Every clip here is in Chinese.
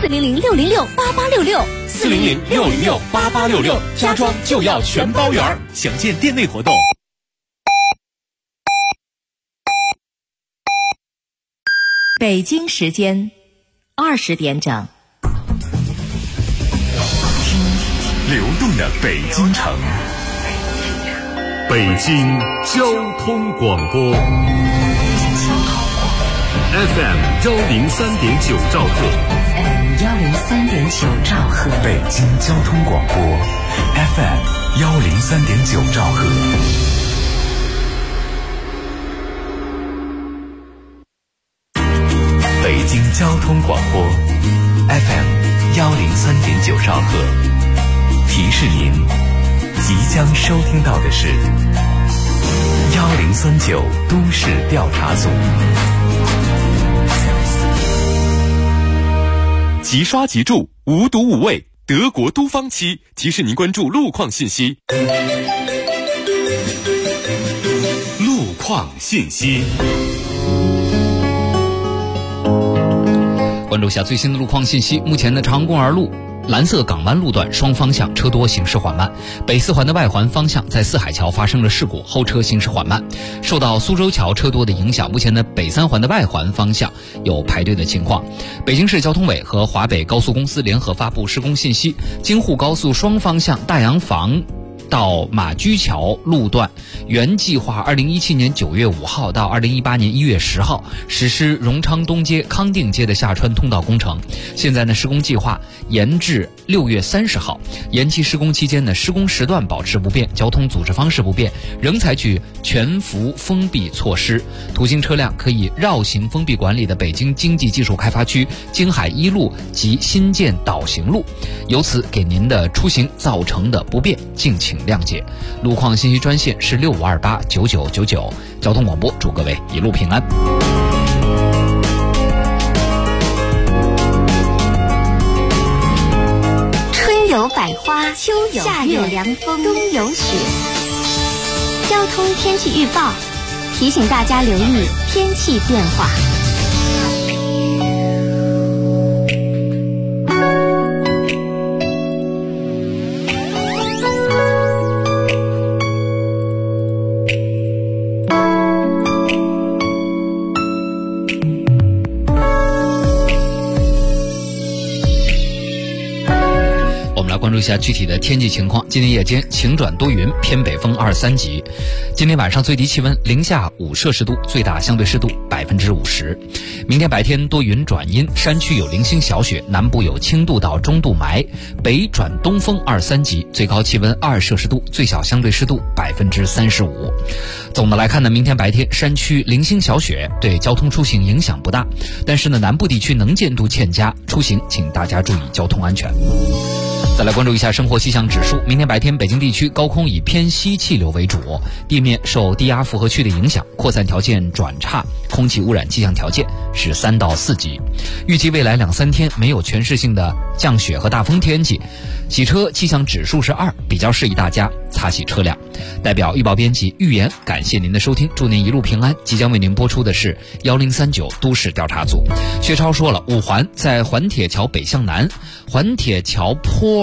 400-606-8866，400-606-8866，家装就要全包圆，详见店内活动。 北京时间20点整， 流动的北京城，北京交通广播 FM 103.9兆赫 103.9兆赫， 北京交通广播 FM 103.9兆赫。北京交通广播 FM 103.9兆赫，提示您即将收听到的是1039都市调查组。 即刷即住，无毒无味，德国都芳漆提示您关注路况信息。路况信息。 关注下最新的路况信息。目前的长公园路蓝色港湾路段双方向车多，行驶缓慢。北四环的外环方向在四海桥发生了事故，后车行驶缓慢。受到苏州桥车多的影响，目前的北三环的外环方向有排队的情况。北京市交通委和华北高速公司联合发布施工信息，京沪高速双方向大洋房到马驹桥路段，原计划2017年9月5号到2018年1月10号实施荣昌东街、康定街的下穿通道工程。现在呢，施工计划延至6月30号。延期施工期间呢，施工时段保持不变，交通组织方式不变，仍采取全幅封闭措施。途经车辆可以绕行封闭管理的北京经济技术开发区京海一路及新建导行路，由此给您的出行造成的不便，敬请谅解。路况信息专线是65289999，交通广播祝各位一路平安。 春有百花，秋有夏有凉风，冬有雪。交通天气预报提醒大家留意天气变化。 关注一下具体的天气情况。今天夜间晴转多云，偏北风2、3级。今天晚上最低气温零下5摄氏度，最大相对湿度50%。明天白天多云转阴，山区有零星小雪，南部有轻度到中度霾，北转东风2、3级，最高气温2摄氏度，最小相对湿度35%。总的来看呢，明天白天山区零星小雪，对交通出行影响不大，但是呢，南部地区能见度欠佳，出行请大家注意交通安全。再来关注一下生活气象指数。明天白天北京地区高空以偏西气流为主，地面受低压负荷区的影响，扩散条件转差，空气污染气象条件是3到4级。预计未来2、3天没有全市性的降雪和大风天气，洗车气象指数是2，比较适宜大家擦洗车辆。代表预报编辑预言感谢您的收听，祝您一路平安。即将为您播出的是1039都市调查组。薛超说了，5环在环铁桥北向南，环铁桥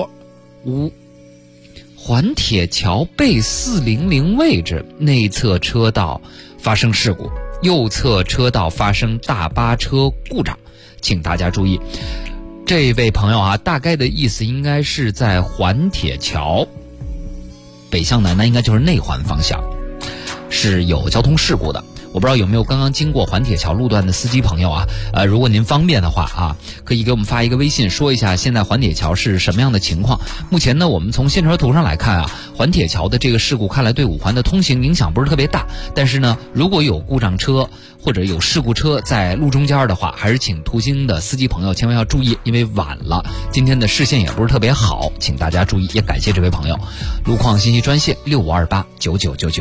背400位置内侧车道发生事故，右侧车道发生大巴车故障，请大家注意。这位朋友啊，大概的意思应该是在环铁桥北向南，那应该就是内环方向是有交通事故的。我不知道有没有刚刚经过环铁桥路段的司机朋友啊，如果您方便的话啊，可以给我们发一个微信，说一下现在环铁桥是什么样的情况。目前呢，我们从线条图上来看啊，环铁桥的这个事故看来对5环的通行影响不是特别大，但是呢，如果有故障车或者有事故车在路中间的话，还是请途经的司机朋友千万要注意，因为晚了，今天的视线也不是特别好，请大家注意，也感谢这位朋友。路况信息专线65289999。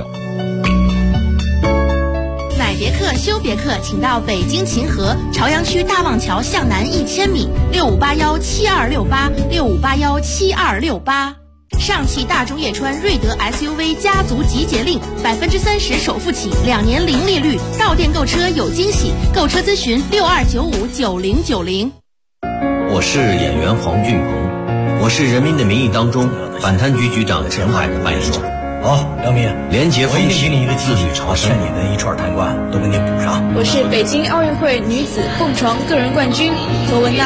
买别克修别克，请到北京秦河朝阳区大望桥向南1000米，65817268，65817268。上汽大众叶川锐德 SUV 家族集结令，30%首付起，2年零利率，到店购车有惊喜，购车咨询62959090。 我是演员黄俊鹏，我是《人民的名义》当中反贪局局长陈海的扮演者。 好，梁明， 廉洁风气， 给你一个机会， 朝生， 你的一串贪官都给你补上。 我是北京奥运会女子蹦床个人冠军何文娜。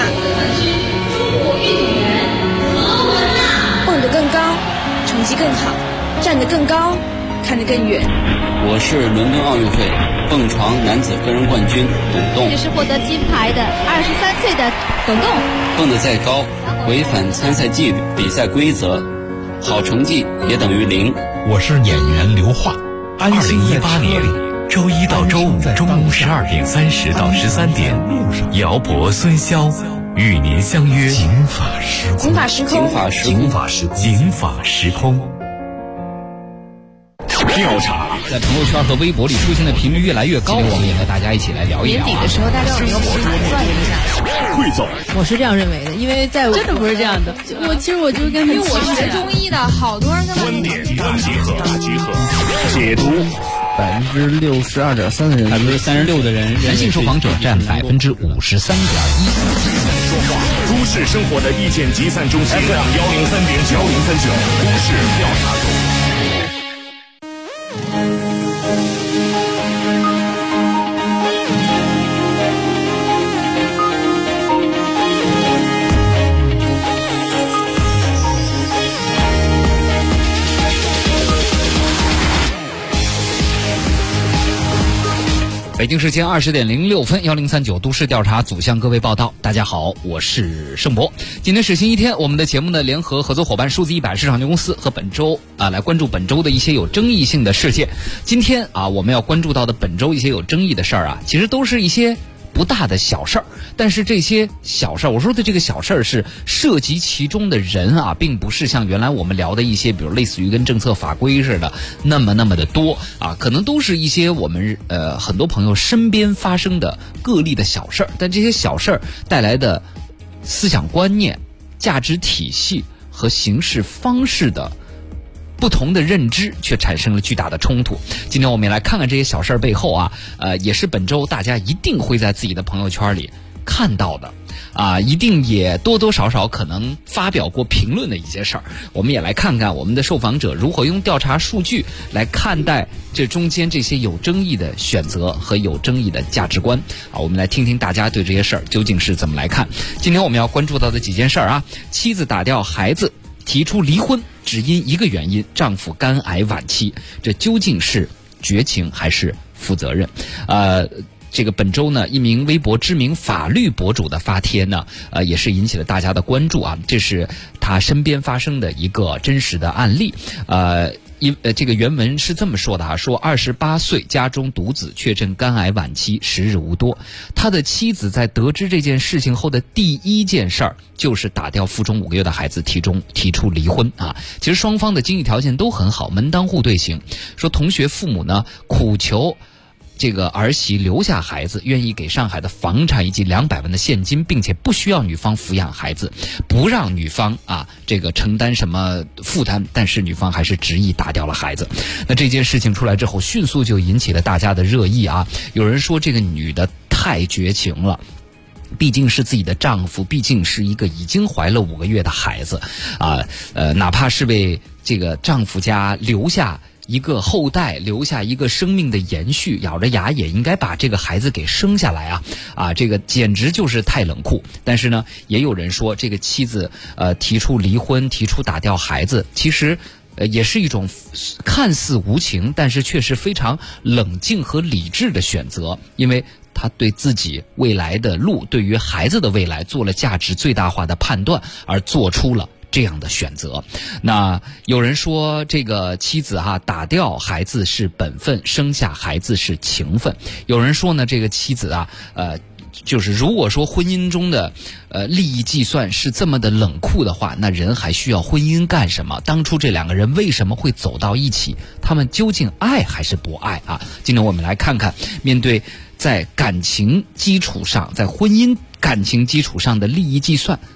蹦得更高，成绩更好，站得更高，看得更远。 我是伦敦奥运会蹦床男子个人冠军董栋。 这是获得金牌的23岁的董栋。 蹦得再高，违反参赛纪律、比赛规则，好成绩也等于0。 我是演员刘桦。2018年周一到周五中午12点30到13点，姚博、孙骁与您相约警法时空。 调查在朋友圈和微博里出现的频率越来越高，我们也和大家一起来聊一聊。 年底的时候，大家有没有盘算一下？ 汇总， 我是这样认为的，因为在我真的不是这样的。其实我就是跟因为我学中医的，好多人跟观点大集合，解读。 62.3%的人 ，36%的人，男性受访者占53.1%。 都市生活的意见集散中心 FM 103.9，都市调查组。 北京时间20点06分，1039都市调查组向各位报道。大家好，我是盛博。今天是星期天，我们的节目呢联合合作伙伴数字100市场有限公司和本周来关注本周的一些有争议性的事件。今天我们要关注到的本周一些有争议的事儿其实都是一些不大的小事儿，但是这些小事儿，我说的这个小事儿是涉及其中的人并不是像原来我们聊的一些，比如类似于跟政策法规似的那么的多可能都是一些我们很多朋友身边发生的个例的小事儿，但这些小事儿带来的思想观念、价值体系和行事方式的不同的认知却产生了巨大的冲突。今天我们也来看看这些小事背后也是本周大家一定会在自己的朋友圈里看到的一定也多多少少可能发表过评论的一些事儿。我们也来看看我们的受访者如何用调查数据来看待这中间这些有争议的选择和有争议的价值观我们来听听大家对这些事儿究竟是怎么来看。今天我们要关注到的几件事儿妻子打掉孩子提出离婚，只因一个原因，丈夫肝癌晚期，这究竟是绝情还是负责任？这个本周呢，一名微博知名法律博主的发帖呢，也是引起了大家的关注这是他身边发生的一个真实的案例。这个原文是这么说的说28岁家中独子确诊肝癌晚期，时日无多。他的妻子在得知这件事情后的第一件事儿就是打掉腹中5个月的孩子，提出离婚其实双方的经济条件都很好，门当户对型。说同学父母呢苦求这个儿媳留下孩子，愿意给上海的房产以及200万的现金，并且不需要女方抚养孩子，不让女方这个承担什么负担，但是女方还是执意打掉了孩子。那这件事情出来之后，迅速就引起了大家的热议有人说这个女的太绝情了，毕竟是自己的丈夫，毕竟是一个已经怀了5个月的孩子哪怕是为这个丈夫家留下一个后代，留下一个生命的延续，咬着牙也应该把这个孩子给生下来这个简直就是太冷酷。但是呢，也有人说这个妻子提出离婚，提出打掉孩子，其实也是一种看似无情，但是却是非常冷静和理智的选择，因为他对自己未来的路，对于孩子的未来做了价值最大化的判断，而做出了这样的选择。那有人说这个妻子打掉孩子是本分，生下孩子是情分。有人说呢，这个妻子就是如果说婚姻中的利益计算是这么的冷酷的话，那人还需要婚姻干什么？当初这2个人为什么会走到一起？他们究竟爱还是不爱今天我们来看看，面对在感情基础上，在婚姻感情基础上的利益计算，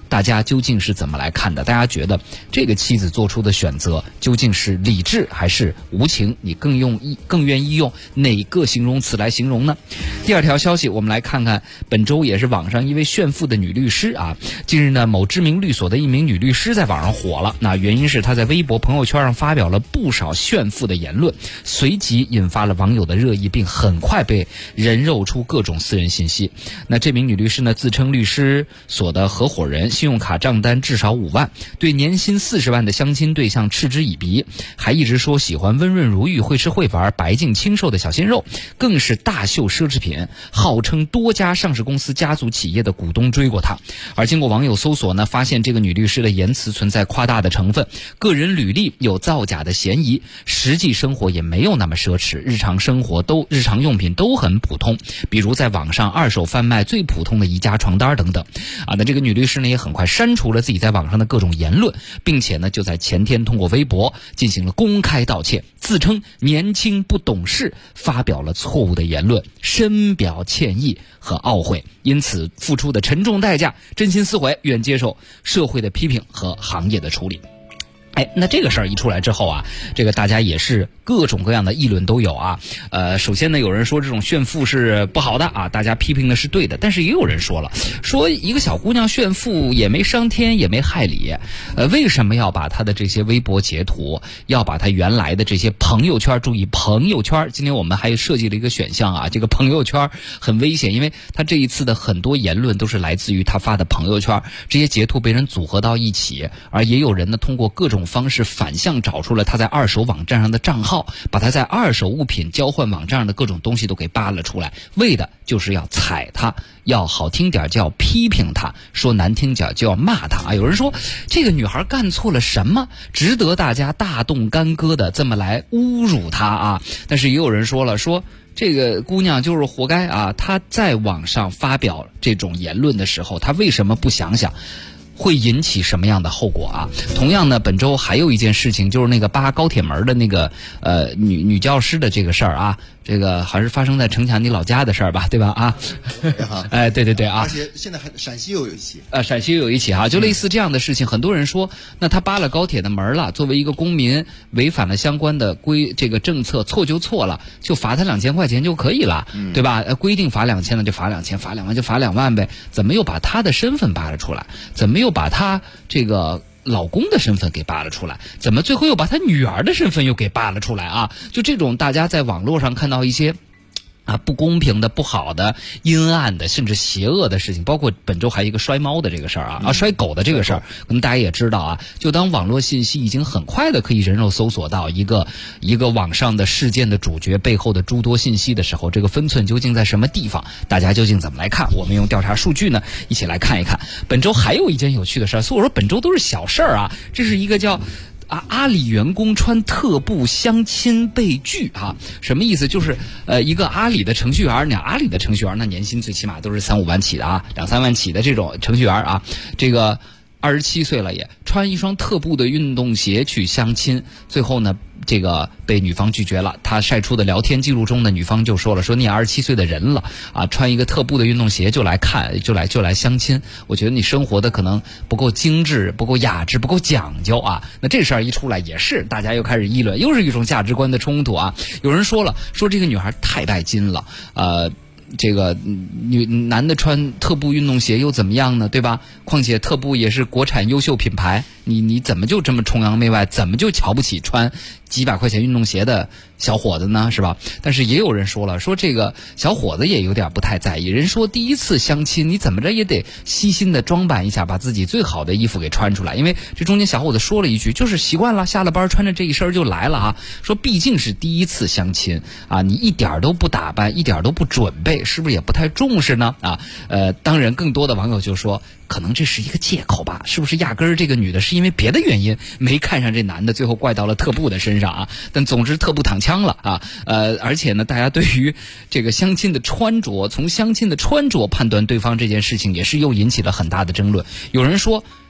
大家究竟是怎么来看的？大家觉得这个妻子做出的选择究竟是理智还是无情？你更愿意用哪个形容词来形容呢？第二条消息，我们来看看本周也是网上一位炫富的女律师啊。近日呢，某知名律所的一名女律师在网上火了，那原因是她在微博朋友圈上发表了不少炫富的言论，随即引发了网友的热议，并很快被人肉出各种私人信息。那这名女律师呢，自称律师所的合伙人，信用卡账单至少5万，对年薪40万的相亲对象嗤之以鼻，还一直说喜欢温润如玉、会吃会玩、白净清瘦的小鲜肉，更是大秀奢侈品，号称多家上市公司家族企业的股东追过她。而经过网友搜索呢，发现这个女律师的言辞存在夸大的成分，个人履历有造假的嫌疑，实际生活也没有那么奢侈，日常用品都很普通，比如在网上二手贩卖最普通的宜家床单等等那这个女律师呢也很快删除了自己在网上的各种言论，并且呢就在前天通过微博进行了公开道歉，自称年轻不懂事，发表了错误的言论，深表歉意和懊悔，因此付出的沉重代价，真心撕毁，愿接受社会的批评和行业的处理。那这个事儿一出来之后啊，这个大家也是各种各样的议论都有啊。首先呢，有人说这种炫富是不好的啊，大家批评的是对的，但是也有人说了，说一个小姑娘炫富也没伤天也没害理，为什么要把她的这些微博截图，要把她原来的这些朋友圈，注意朋友圈，今天我们还设计了一个选项啊，这个朋友圈很危险，因为她这一次的很多言论都是来自于她发的朋友圈，这些截图被人组合到一起，而也有人呢通过各种方式反向找出了他在二手网站上的账号，把他在二手物品交换网站上的各种东西都给扒了出来，为的就是要踩他，要好听点就要批评他，说难听点就要骂他啊！有人说这个女孩干错了什么，值得大家大动干戈的这么来侮辱她啊？但是也有人说了，说这个姑娘就是活该啊！她在网上发表这种言论的时候，她为什么不想想会引起什么样的后果啊？同样呢，本周还有一件事情，就是那个扒高铁门的那个女教师的这个事儿啊，这个还是发生在城墙你老家的事儿吧，对吧？啊，对啊， 而且现在还陕西又有一起， 陕西又有一起哈，就类似这样的事情，很多人说，那他扒了高铁的门了，作为一个公民，违反了相关的这个政策，错就错了，就罚他2000块钱就可以了，对吧？规定罚2000呢就罚2000，罚2万就罚2万呗，怎么又把他的身份扒了出来？怎么又把他这个老公的身份给扒了出来，怎么最后又把他女儿的身份又给扒了出来啊？就这种大家在网络上看到一些不公平的、不好的、阴暗的，甚至邪恶的事情，包括本周还有一个摔猫的这个事儿摔狗的这个事儿，可能大家也知道啊。就当网络信息已经很快的可以人肉搜索到一个网上的事件的主角背后的诸多信息的时候，这个分寸究竟在什么地方？大家究竟怎么来看？我们用调查数据呢，一起来看一看。本周还有一件有趣的事儿，所以我说本周都是小事儿啊。这是一个叫阿里员工穿特步相亲被拒什么意思？就是一个阿里的程序员，阿里的程序员那年薪最起码都是3-5万起的2-3万起的这种程序员这个27岁了也穿一双特步的运动鞋去相亲，最后呢这个被女方拒绝了。他晒出的聊天记录中的女方就说了，说你也27岁的人了穿一个特步的运动鞋就来相亲，我觉得你生活的可能不够精致，不够雅致，不够讲究那这事儿一出来也是大家又开始议论，又是一种价值观的冲突有人说了，说这个女孩太拜金了这个男的穿特步运动鞋又怎么样呢，对吧？况且特步也是国产优秀品牌，你怎么就这么崇洋媚外，怎么就瞧不起穿几百块钱运动鞋的小伙子呢，是吧？但是也有人说了，说这个小伙子也有点不太在意，人说第一次相亲你怎么着也得细心的装扮一下，把自己最好的衣服给穿出来，因为这中间小伙子说了一句，就是习惯了，下了班穿着这一身就来了说毕竟是第一次相亲你一点都不打扮，一点都不准备，是不是也不太重视呢当然更多的网友就说，可能这是一个借口吧，是不是压根儿这个女的是因为别的原因没看上这男的，最后怪到了特步的身上但总之特步躺枪了而且呢，大家对于这个相亲的穿着，从相亲的穿着判断对方这件事情，也是又引起了很大的争论。有人说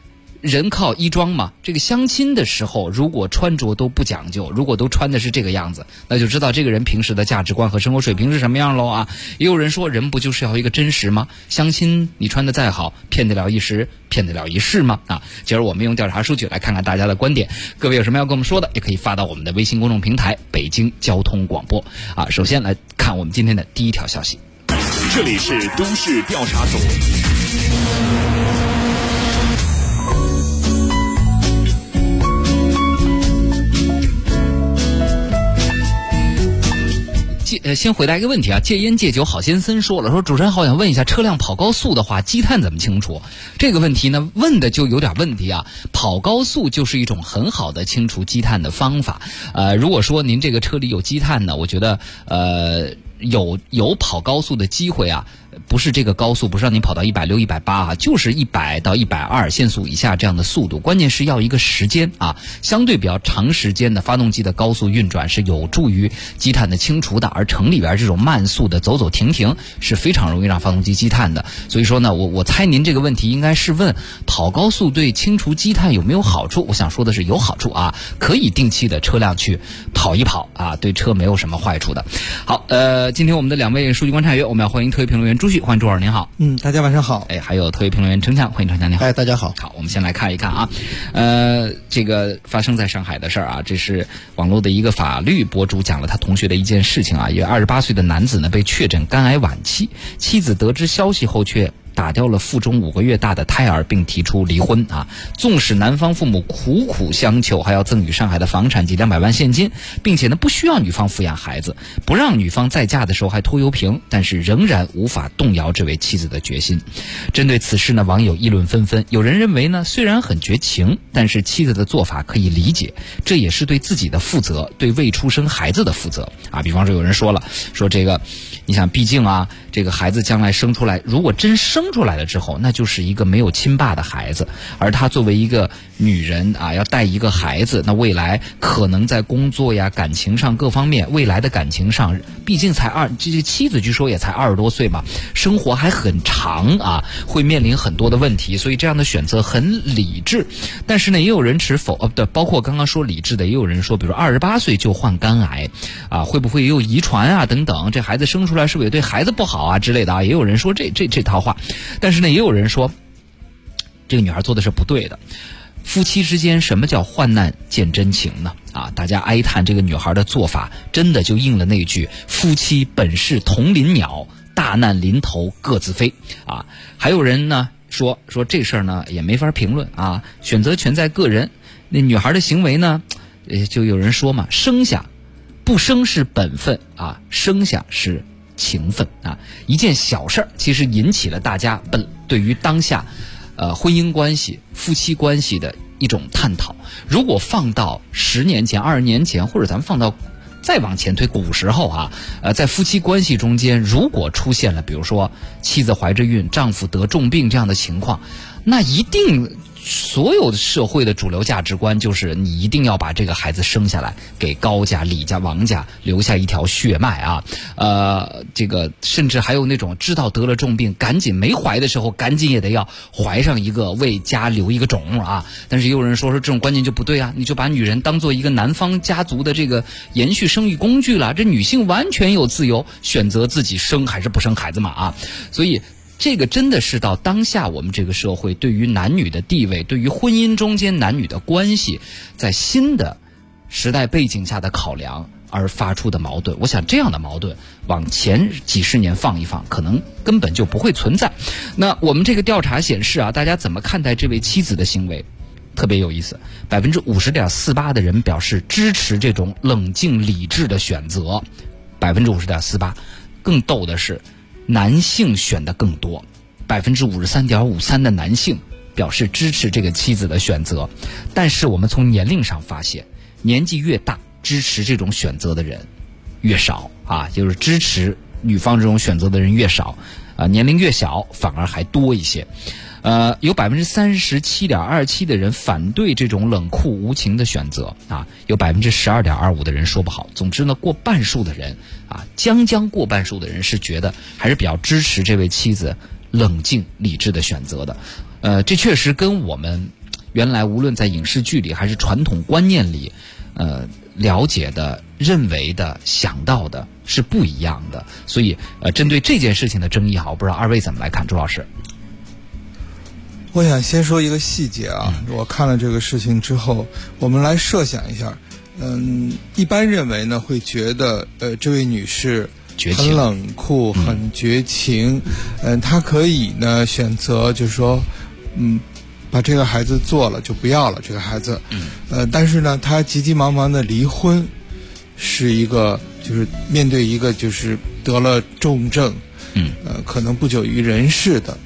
人靠衣装嘛，这个相亲的时候，如果穿着都不讲究，如果都穿的是这个样子，那就知道这个人平时的价值观和生活水平是什么样喽啊。也有人说，人不就是要一个真实吗？相亲你穿的再好，骗得了一时，骗得了一世吗？啊，今儿我们用调查数据来看看大家的观点，各位有什么要跟我们说的，也可以发到我们的微信公众平台北京交通广播啊。首先来看我们今天的第一条消息， 这里是都市调查组。 先回答一个问题啊，戒烟戒酒好先生说了，说主持人好想问一下，车辆跑高速的话，积碳怎么清除？这个问题呢，问的就有点问题啊。跑高速就是一种很好的清除积碳的方法。如果说您这个车里有积碳呢，我觉得有跑高速的机会啊。不是这个高速，不是让你跑到160、180啊，就是100到120限速以下这样的速度。关键是要一个时间啊，相对比较长时间的发动机的高速运转是有助于积碳的清除的，而城里边这种慢速的走走停停是非常容易让发动机积碳的。所以说呢，我猜您这个问题应该是问跑高速对清除积碳有没有好处？我想说的是有好处啊，可以定期的车辆去跑一跑啊，对车没有什么坏处的。好，今天我们的两位数据观察员，我们要欢迎特约评论员朱旭，欢迎朱老师，您好。 大家晚上好。 还有特约评论员程强，欢迎程强，您好。 大家好。 好，我们先来看一看啊，这个发生在上海的事儿啊，这是网络的一个法律博主讲了他同学的一件事情啊，一个28岁的男子呢被确诊肝癌晚期，妻子得知消息后却打掉了腹中5个月大的胎儿，并提出离婚啊。纵使男方父母苦苦相求，还要赠与上海的房产及200万现金，并且呢不需要女方抚养孩子，不让女方再嫁的时候还拖油瓶，但是仍然无法动摇这位妻子的决心。针对此事呢，网友议论纷纷。有人认为呢，虽然很绝情，但是妻子的做法可以理解，这也是对自己的负责，对未出生孩子的负责啊。比方说有人说了，说这个你想，毕竟啊，这个孩子将来生出来，如果真生出来了之后，那就是一个没有亲爸的孩子，而她作为一个女人啊，要带一个孩子，那未来可能在工作呀、感情上各方面，未来的感情上，毕竟这妻子据说也才20多岁嘛，生活还很长啊，会面临很多的问题，所以这样的选择很理智。但是呢，也有人持否对，包括刚刚说理智的，也有人说，比如28岁就患肝癌啊，会不会也有遗传啊等等，这孩子生出来是不是也对孩子不好啊之类的啊，也有人说这套话。但是呢，也有人说这个女孩做的是不对的。夫妻之间什么叫患难见真情呢？啊，大家哀叹这个女孩的做法，真的就应了那句夫妻本是同林鸟，大难临头各自飞啊。还有人呢说这事儿呢也没法评论啊，选择权在个人。那女孩的行为呢，就有人说嘛，生下不生是本分啊，生下是情分啊。一件小事儿其实引起了大家对于当下婚姻关系、夫妻关系的一种探讨。如果放到10年前、20年前，或者咱们放到再往前推古时候啊，在夫妻关系中间，如果出现了比如说妻子怀着孕、丈夫得重病这样的情况，那一定所有的社会的主流价值观就是你一定要把这个孩子生下来，给高家、李家、王家留下一条血脉啊。这个甚至还有那种知道得了重病，赶紧没怀的时候，赶紧也得要怀上一个，为家留一个种啊。但是也有人说这种观念就不对啊，你就把女人当做一个男方家族的这个延续生育工具了。这女性完全有自由选择自己生还是不生孩子嘛啊。所以这个真的是到当下我们这个社会对于男女的地位，对于婚姻中间男女的关系，在新的时代背景下的考量而发出的矛盾。我想这样的矛盾往前几十年放一放，可能根本就不会存在。那我们这个调查显示啊，大家怎么看待这位妻子的行为？特别有意思，50.48%的人表示支持这种冷静理智的选择，50.48%。更逗的是，男性选的更多，53.53%的男性表示支持这个妻子的选择。但是我们从年龄上发现，年纪越大，支持这种选择的人越少啊，就是支持女方这种选择的人越少啊，年龄越小反而还多一些。有37.27%的人反对这种冷酷无情的选择啊，有12.25%的人说不好。总之呢，过半数的人啊，将过半数的人是觉得还是比较支持这位妻子冷静理智的选择的。这确实跟我们原来无论在影视剧里还是传统观念里，了解的、认为的、想到的是不一样的。所以针对这件事情的争议，我不知道二位怎么来看，朱老师。 我想先说一个细节啊，我看了这个事情之后，我们来设想一下，一般认为呢，会觉得这位女士很冷酷、很绝情，她可以呢选择就是说，把这个孩子做了就不要了这个孩子，但是呢，她急急忙忙的离婚，是一个就是面对一个就是得了重症，可能不久于人世的，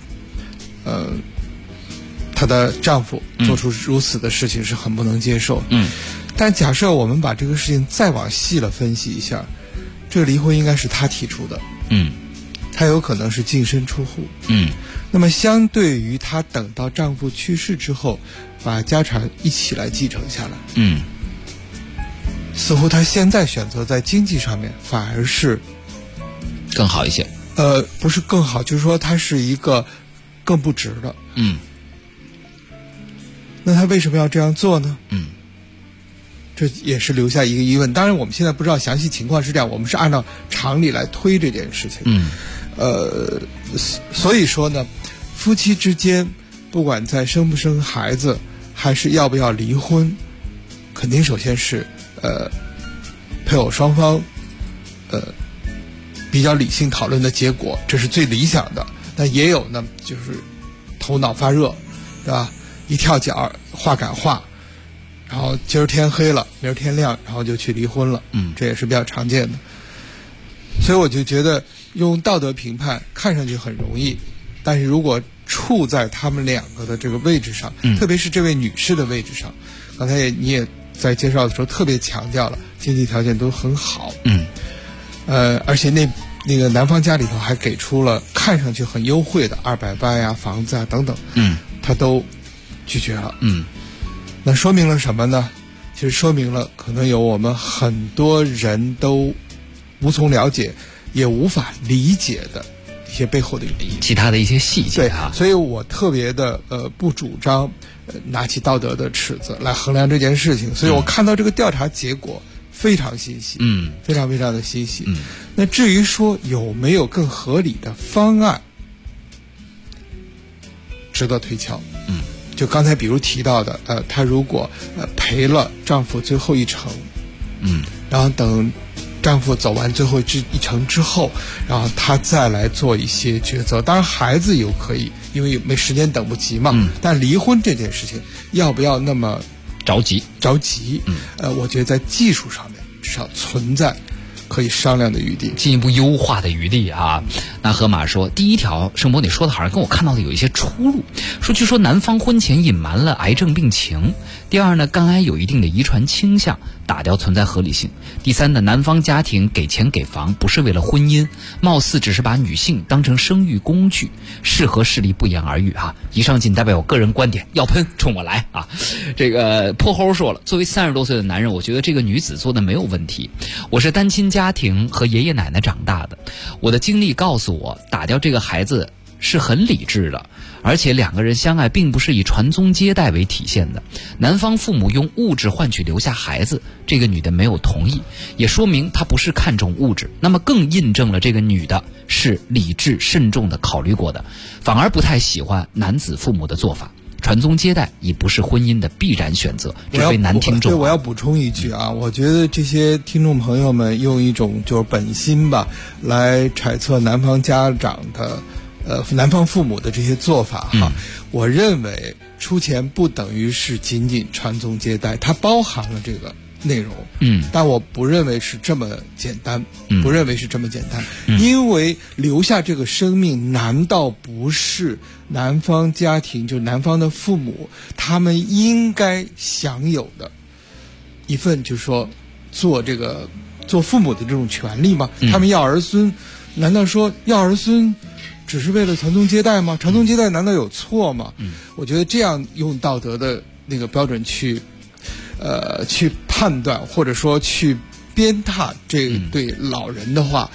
她的丈夫做出如此的事情是很不能接受。但假设我们把这个事情再往细了分析一下，这个离婚应该是她提出的。她有可能是净身出户。那么相对于她等到丈夫去世之后，把家产一起来继承下来。似乎她现在选择在经济上面反而是更好一些。 不是更好，就是说她是一个更不值的。那她为什么要这样做呢？这也是留下一个疑问。当然我们现在不知道详细情况是这样，我们是按照常理来推这件事情。所以说呢，夫妻之间不管在生不生孩子还是要不要离婚，肯定首先是配偶双方比较理性讨论的结果，这是最理想的。但也有呢就是头脑发热，对吧，一跳脚话赶话，然后今儿天黑了明儿天亮，然后就去离婚了。这也是比较常见的。所以我就觉得用道德评判看上去很容易，但是如果处在他们两个的这个位置上，特别是这位女士的位置上，刚才你也在介绍的时候特别强调了经济条件都很好。而且那个男方家里头还给出了看上去很优惠的280呀、房子啊等等，他都拒绝了。那说明了什么呢？其实说明了可能有我们很多人都无从了解也无法理解的一些背后的原因， 其他的一些细节啊。 所以我特别的不主张拿起道德的尺子来衡量这件事情。所以我看到这个调查结果非常欣喜，非常非常的欣喜。那至于说有没有更合理的方案，值得推敲。就刚才比如提到的，她如果赔了丈夫最后一程，然后等丈夫走完最后一程之后，然后她再来做一些抉择。当然孩子有可以，因为没时间等不及嘛。但离婚这件事情要不要那么着急？ 我觉得在技术上面至少存在可以商量的余地， 进一步优化的余地啊。那河马说，第一条盛博你说的好像跟我看到的有一些出入，说据说男方婚前隐瞒了癌症病情，第二呢，肝癌有一定的遗传倾向，打掉存在合理性，第三呢，男方家庭给钱给房不是为了婚姻，貌似只是把女性当成生育工具，是和事例不言而喻啊。以上仅代表我个人观点，要喷冲我来啊。这个破猴说了，作为30多岁的男人，我觉得这个女子做的没有问题。我是单亲家庭和爷爷奶奶长大的，我的经历告诉我，打掉这个孩子是很理智的，而且两个人相爱并不是以传宗接代为体现的。男方父母用物质换取留下孩子，这个女的没有同意，也说明她不是看重物质，那么更印证了这个女的是理智慎重的考虑过的，反而不太喜欢男子父母的做法。传宗接代已不是婚姻的必然选择，这位男听众。 我要补充一句啊，我觉得这些听众朋友们用一种就是本心吧，来揣测男方家长的男方父母的这些做法哈。我认为出钱不等于是仅仅传宗接代，它包含了这个内容。但我不认为是这么简单，因为留下这个生命难道不是男方家庭，就是男方的父母他们应该享有的一份，就是说做父母的这种权利吗？他们要儿孙，难道说要儿孙只是为了传宗接代吗？传宗接代难道有错吗？我觉得这样用道德的那个标准去判断，或者说去鞭挞这对老人的话，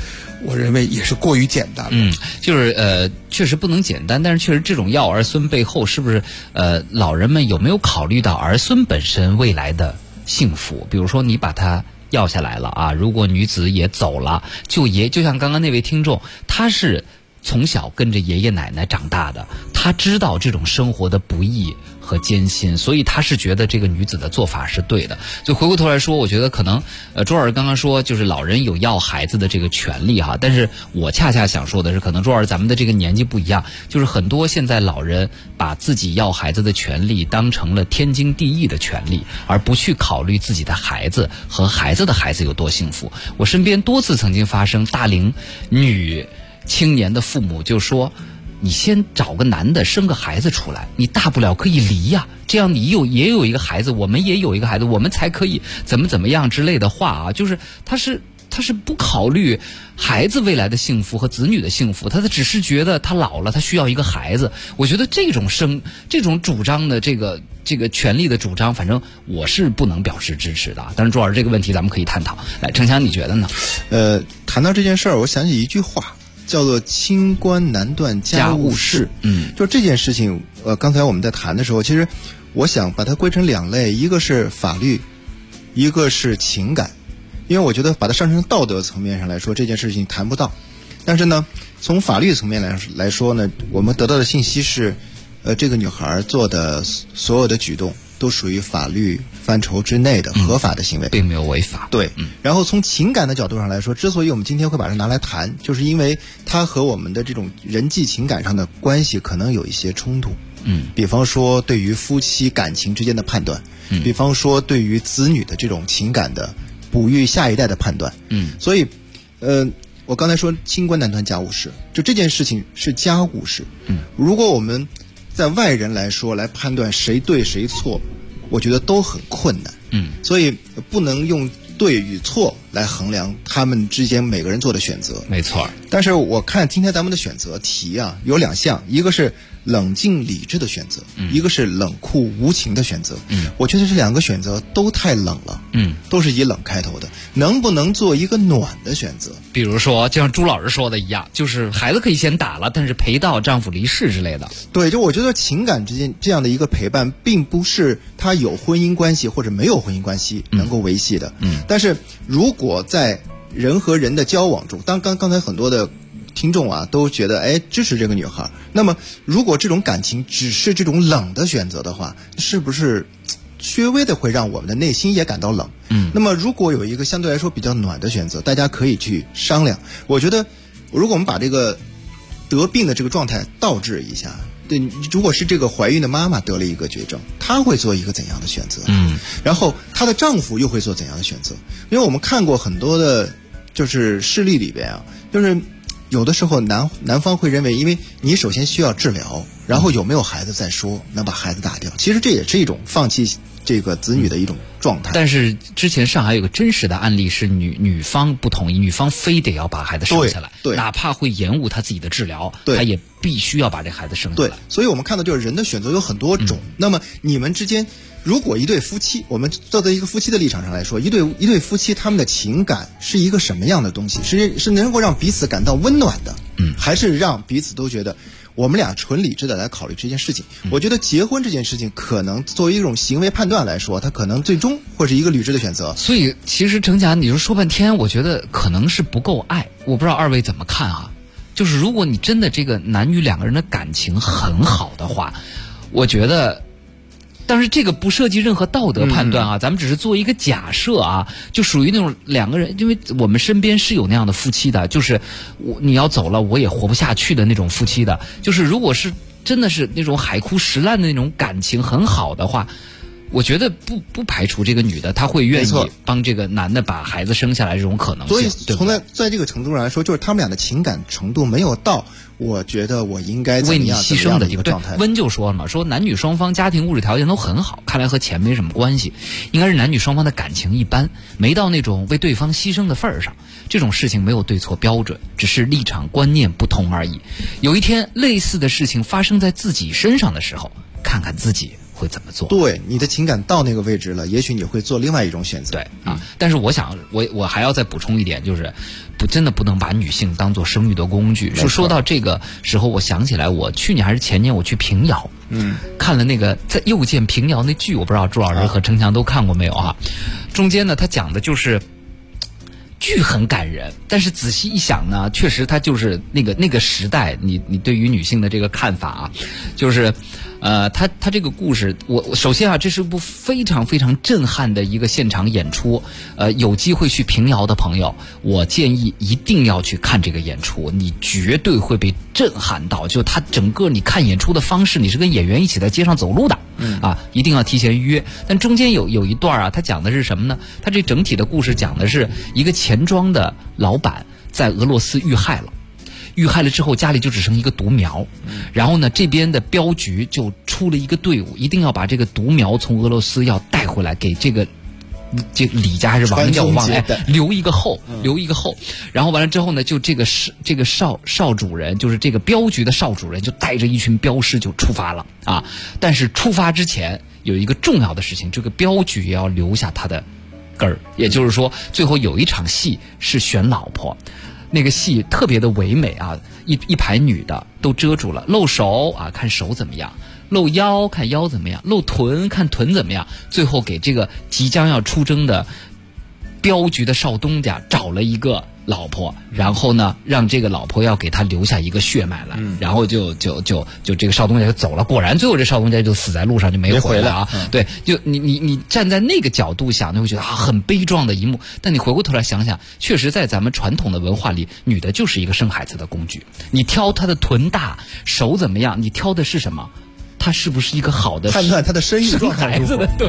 我认为也是过于简单了。 就是确实不能简单，但是确实这种要儿孙背后是不是老人们有没有考虑到儿孙本身未来的幸福？比如说你把他要下来了啊，如果女子也走了，就像刚刚那位听众，他是从小跟着爷爷奶奶长大的，他知道这种生活的不易和艰辛，所以他是觉得这个女子的做法是对的。就回过头来说，我觉得可能周老师刚刚说就是老人有要孩子的这个权利哈，但是我恰恰想说的是，可能周老师咱们的这个年纪不一样，就是很多现在老人把自己要孩子的权利当成了天经地义的权利，而不去考虑自己的孩子和孩子的孩子有多幸福。我身边多次曾经发生大龄女青年的父母就说，你先找个男的生个孩子出来，你大不了可以离呀，这样你也有一个孩子，我们也有一个孩子，我们才可以怎么样之类的话啊，就是他是不考虑孩子未来的幸福和子女的幸福，他只是觉得他老了，他需要一个孩子。我觉得这种主张的这个权利的主张，反正我是不能表示支持的。但是周老师这个问题咱们可以探讨。来，程强你觉得呢？ 谈到这件事儿，我想起一句话，叫做清官难断家务事。就这件事情，刚才我们在谈的时候，其实我想把它归成两类，一个是法律，一个是情感。因为我觉得把它上升道德层面上来说，这件事情谈不到。但是呢，从法律层面来说呢，我们得到的信息是，这个女孩做的所有的举动都属于法律范畴之内的合法的行为， 并没有违法。 对。然后从情感的角度上来说，之所以我们今天会把它拿来谈，就是因为它和我们的这种人际情感上的关系可能有一些冲突。比方说对于夫妻感情之间的判断，比方说对于子女的这种情感的哺育下一代的判断。所以我刚才说清官难断家务事，就这件事情是家务事。如果我们在外人来说来判断谁对谁错，我觉得都很困难。所以不能用对与错来衡量他们之间每个人做的选择。 没错。 但是我看今天咱们的选择题啊，有两项，一个是冷静理智的选择，一个是冷酷无情的选择。我觉得这两个选择都太冷了。都是以冷开头的，能不能做一个暖的选择？ 比如说就像朱老师说的一样，就是孩子可以先打了，但是陪到丈夫离世之类的。 对，就我觉得情感之间这样的一个陪伴，并不是他有婚姻关系或者没有婚姻关系能够维系的。但是如果在人和人的交往中，刚才很多的听众啊都觉得支持这个女孩，那么如果这种感情只是这种冷的选择的话，是不是稍微的会让我们的内心也感到冷？那么如果有一个相对来说比较暖的选择，大家可以去商量。我觉得如果我们把这个得病的这个状态倒置一下，对，如果是这个怀孕的妈妈得了一个绝症，她会做一个怎样的选择？然后她的丈夫又会做怎样的选择？因为我们看过很多的就是事例里边啊，就是有的时候男方会认为，因为你首先需要治疗，然后有没有孩子再说，能把孩子打掉，其实这也是一种放弃这个子女的一种状态。 但是之前上海有个真实的案例是女方不同意，女方非得要把孩子生下来， 对， 哪怕会延误她自己的治疗，她也必须要把这孩子生下来。 对，所以我们看到就是人的选择有很多种。那么你们之间，如果一对夫妻，我们坐在一个夫妻的立场上来说，一对夫妻他们的情感是一个什么样的东西？是能够让彼此感到温暖的，还是让彼此都觉得我们俩纯理智的来考虑这件事情？我觉得结婚这件事情，可能作为一种行为判断来说，它可能最终会是一个理智的选择。 所以其实程强，你说半天，我觉得可能是不够爱。我不知道二位怎么看啊？就是如果你真的这个男女两个人的感情很好的话，我觉得。但是这个不涉及任何道德判断啊，咱们只是做一个假设啊，就属于那种两个人，因为我们身边是有那样的夫妻的，就是你要走了我也活不下去的那种夫妻的，就是如果是真的是那种海枯石烂的那种感情很好的话，我觉得不排除这个女的她会愿意帮这个男的把孩子生下来这种可能性。 所以在这个程度上来说，就是他们俩的情感程度没有到我觉得我应该为你牺牲的一个状态。 温就说了嘛，说男女双方家庭物质条件都很好，看来和钱没什么关系，应该是男女双方的感情一般，没到那种为对方牺牲的份儿上。这种事情没有对错标准，只是立场观念不同而已。有一天类似的事情发生在自己身上的时候，看看自己会怎么做？ 对，你的情感到那个位置了，也许你会做另外一种选择。 对啊，但是我想，我还要再补充一点，就是真的不能把女性当做生育的工具。说到这个时候，我想起来，我去年还是前年我去平遥，看了那个在又见平遥那剧，我不知道朱老师和程强都看过没有啊？中间呢，他讲的就是剧很感人，但是仔细一想呢，确实它就是那个时代，你对于女性的这个看法啊，就是他这个故事，我首先啊，这是一部非常非常震撼的一个现场演出。有机会去平遥的朋友，我建议一定要去看这个演出，你绝对会被震撼到。就他整个你看演出的方式，你是跟演员一起在街上走路的，一定要提前预约。但中间有一段啊，他讲的是什么呢？他这整体的故事讲的是一个钱庄的老板在俄罗斯遇害了之后，家里就只剩一个独苗，然后呢，这边的镖局就出了一个队伍，一定要把这个独苗从俄罗斯要带回来，给这李家还是王家我忘了，留一个后。然后完了之后呢，就这个少主人，就是这个镖局的少主人，就带着一群镖师就出发了啊。但是出发之前有一个重要的事情，这个镖局也要留下他的根儿，也就是说，最后有一场戏是选老婆。那个戏特别的唯美啊，一排女的都遮住了，露手啊看手怎么样，露腰看腰怎么样，露臀看臀怎么样，最后给这个即将要出征的镖局的少东家找了一个老婆，然后呢让这个老婆要给他留下一个血脉来，然后就这个少东家就走了，果然最后这少东家就死在路上，就没回来啊。对，就你站在那个角度想，你会觉得很悲壮的一幕，但你回过头来想想，确实在咱们传统的文化里，女的就是一个生孩子的工具。你挑她的臀大手怎么样，你挑的是什么？她是不是一个好的判断她的生育状态如何？ 对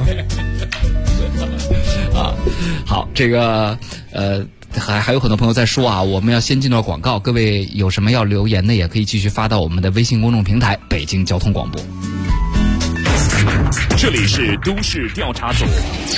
啊，好，这个还有很多朋友在说啊，我们要先进段广告，各位有什么要留言的，也可以继续发到我们的微信公众平台北京交通广播。 这里是都市调查组。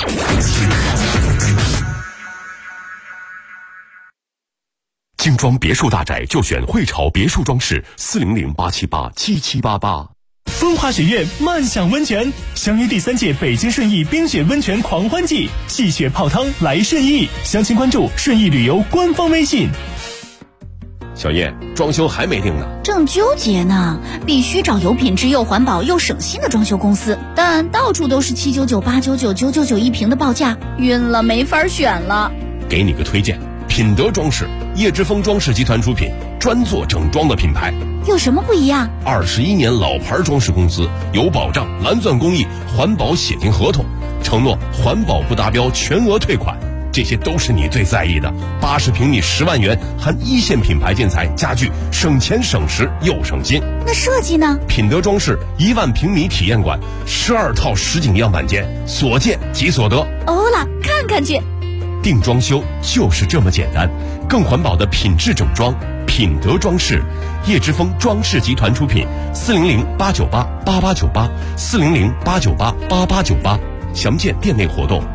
精装别墅大宅就选汇潮别墅装饰，400-878-7788。 风华雪月漫享温泉，相约第3届北京顺义冰雪温泉狂欢季，戏雪泡汤来顺义，详情关注顺义旅游官方微信。 小叶，装修还没定呢， 正纠结呢。必须找有品质又环保又省心的装修公司，但到处都是799、899、999一平的报价，晕了，没法选了。 给你个推荐，品德装饰，叶之峰装饰集团出品，专做整装的品牌。 有什么不一样 ？21年老牌装饰公司，有保障，蓝钻工艺，环保写进合同，承诺环保不达标全额退款，这些都是你最在意的。80平米10万元，含一线品牌建材家具，省钱省时又省心。 那设计呢？ 品德装饰1万平米体验馆，12套实景样板间，所见即所得。 欧了，看看去。 定装修就是这么简单，更环保的品质整装，品德装饰，叶之峰装饰集团出品，400-898-8898，400-898-8898，详见店内活动。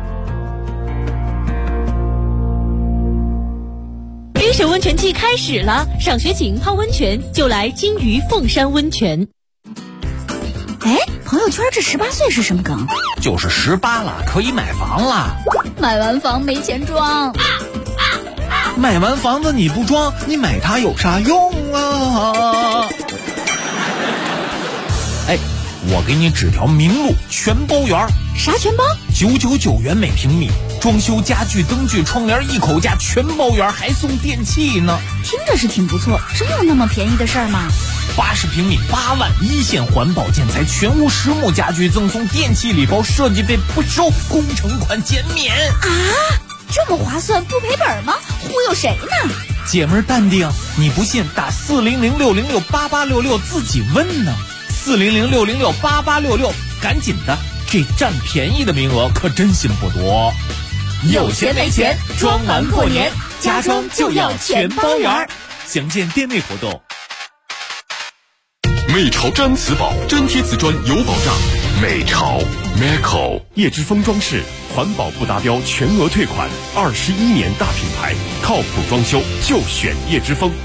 冰雪温泉季开始了，赏雪景泡温泉就来金鱼凤山温泉。 哎，朋友圈这18岁是什么梗？ 就是18了，可以买房了。 买完房没钱装。 买完房子你不装，你买它有啥用啊？哎，我给你指条明路，全包圆。 啥全包 ？999元每平米，装修家具、灯具、窗帘一口价，全包圆，还送电器呢。 听着是挺不错，真有那么便宜的事儿吗 ？80平米8万，一线环保建材，全屋实木家具赠送电器礼包，设计费不收，工程款减免啊！这么划算，不赔本吗？忽悠谁呢？ 姐们儿淡定，你不信打400-606-8866自己问呢。400-606-8866，赶紧的，这占便宜的名额可真心不多。 有钱没钱，装完过年，家装就要全包圆。 详见店内活动。 美潮毡瓷宝，粘贴瓷砖有保障。美潮 Meco 叶之峰装饰，环保不达标全额退款，21年大品牌，靠谱装修就选叶之峰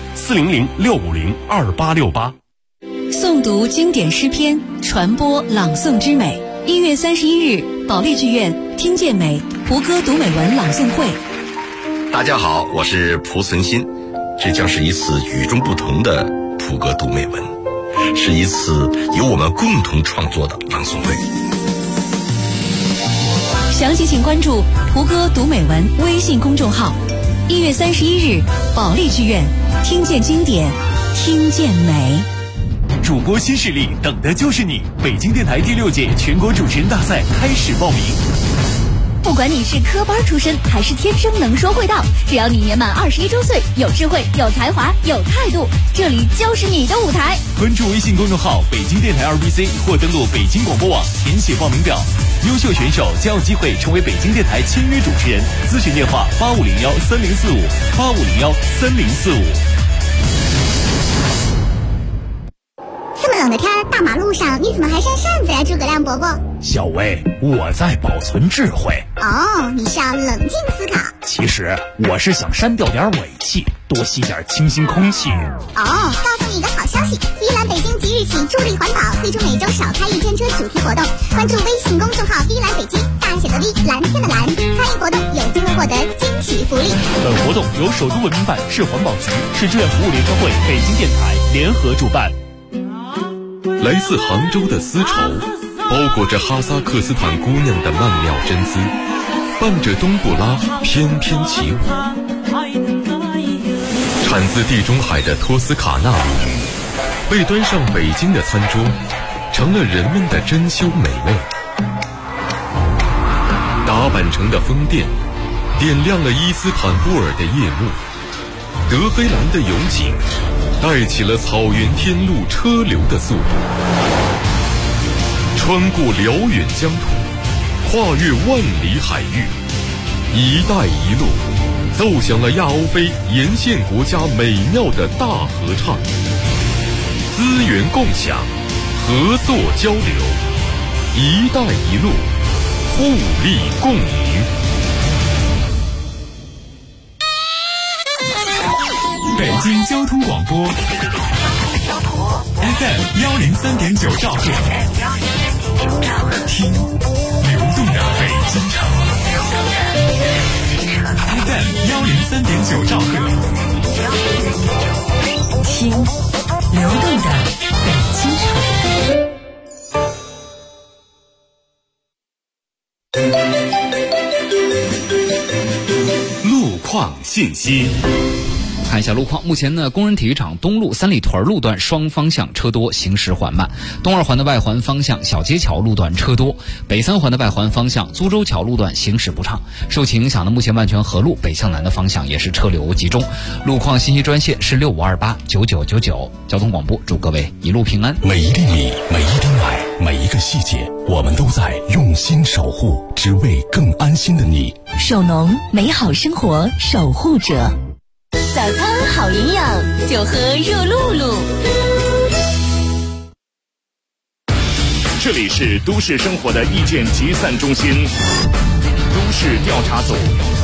，400-650-2868。 诵读经典诗篇，传播朗诵之美。 1月31日，保利剧院听见美胡歌读美文朗诵会。 大家好，我是蒲存昕，这将是一次与众不同的蒲歌读美文，是一次由我们共同创作的朗诵会。 详情请关注胡歌读美文微信公众号。1月31日，保利剧院听见经典，听见美。 主播新势力，等的就是你！北京电台第6届全国主持人大赛开始报名。 不管你是科班出身还是天生能说会道，只要你年满21周岁，有智慧、有才华、有态度，这里就是你的舞台。 关注微信公众号北京电台2BC 或登录北京广播网填写报名表，优秀选手将有机会成为北京电台签约主持人。咨询电话8501304585013045。 这么冷的天，大马路上你怎么还扇扇子呀，诸葛亮伯伯？ 小薇，我在保存智慧。 哦，你是要冷静思考。 其实我是想删掉点尾气，多吸点清新空气。 哦，告诉你一个好消息，依兰北京即日起助力环保，推出每周少开一天车主题活动。关注微信公众号依兰北京，大写的 V， 蓝天的蓝，参与活动有机会获得惊喜福利。 本活动由首都文明办、市环保局、市志愿服务联合会、北京电台联合主办。 来自杭州的丝绸，包裹着哈萨克斯坦姑娘的曼妙真姿，伴着冬不拉翩翩起舞。产自地中海的托斯卡纳米，被端上北京的餐桌，成了人们的珍馐美味。打扮成的风电，点亮了伊斯坦布尔的夜幕。德黑兰的勇景，带起了草原天路车流的速度。穿过辽远疆土，跨越万里海域，一带一路奏响了亚欧非沿线国家美妙的大合唱。资源共享，合作交流，一带一路，互利共赢。 北京交通广播 FM103.9 兆赫，听流动的北京城。FM103.9 兆赫， 听流动的北京城。路况信息。 看一下路况，目前呢，工人体育场东路三里屯路段双方向车多，行驶缓慢；东二环的外环方向小街桥路段车多，北三环的外环方向租州桥路段行驶不畅。受其影响的目前万泉河路北向南的方向也是车流集中。路况信息专线是65289999。交通广播祝各位一路平安。 每一厘米，每一丁爱，每一个细节，我们都在用心守护，只为更安心的你。 首农美好生活守护者。 早餐好营养，就喝热露露。 这里是都市生活的意见集散中心，都市调查组。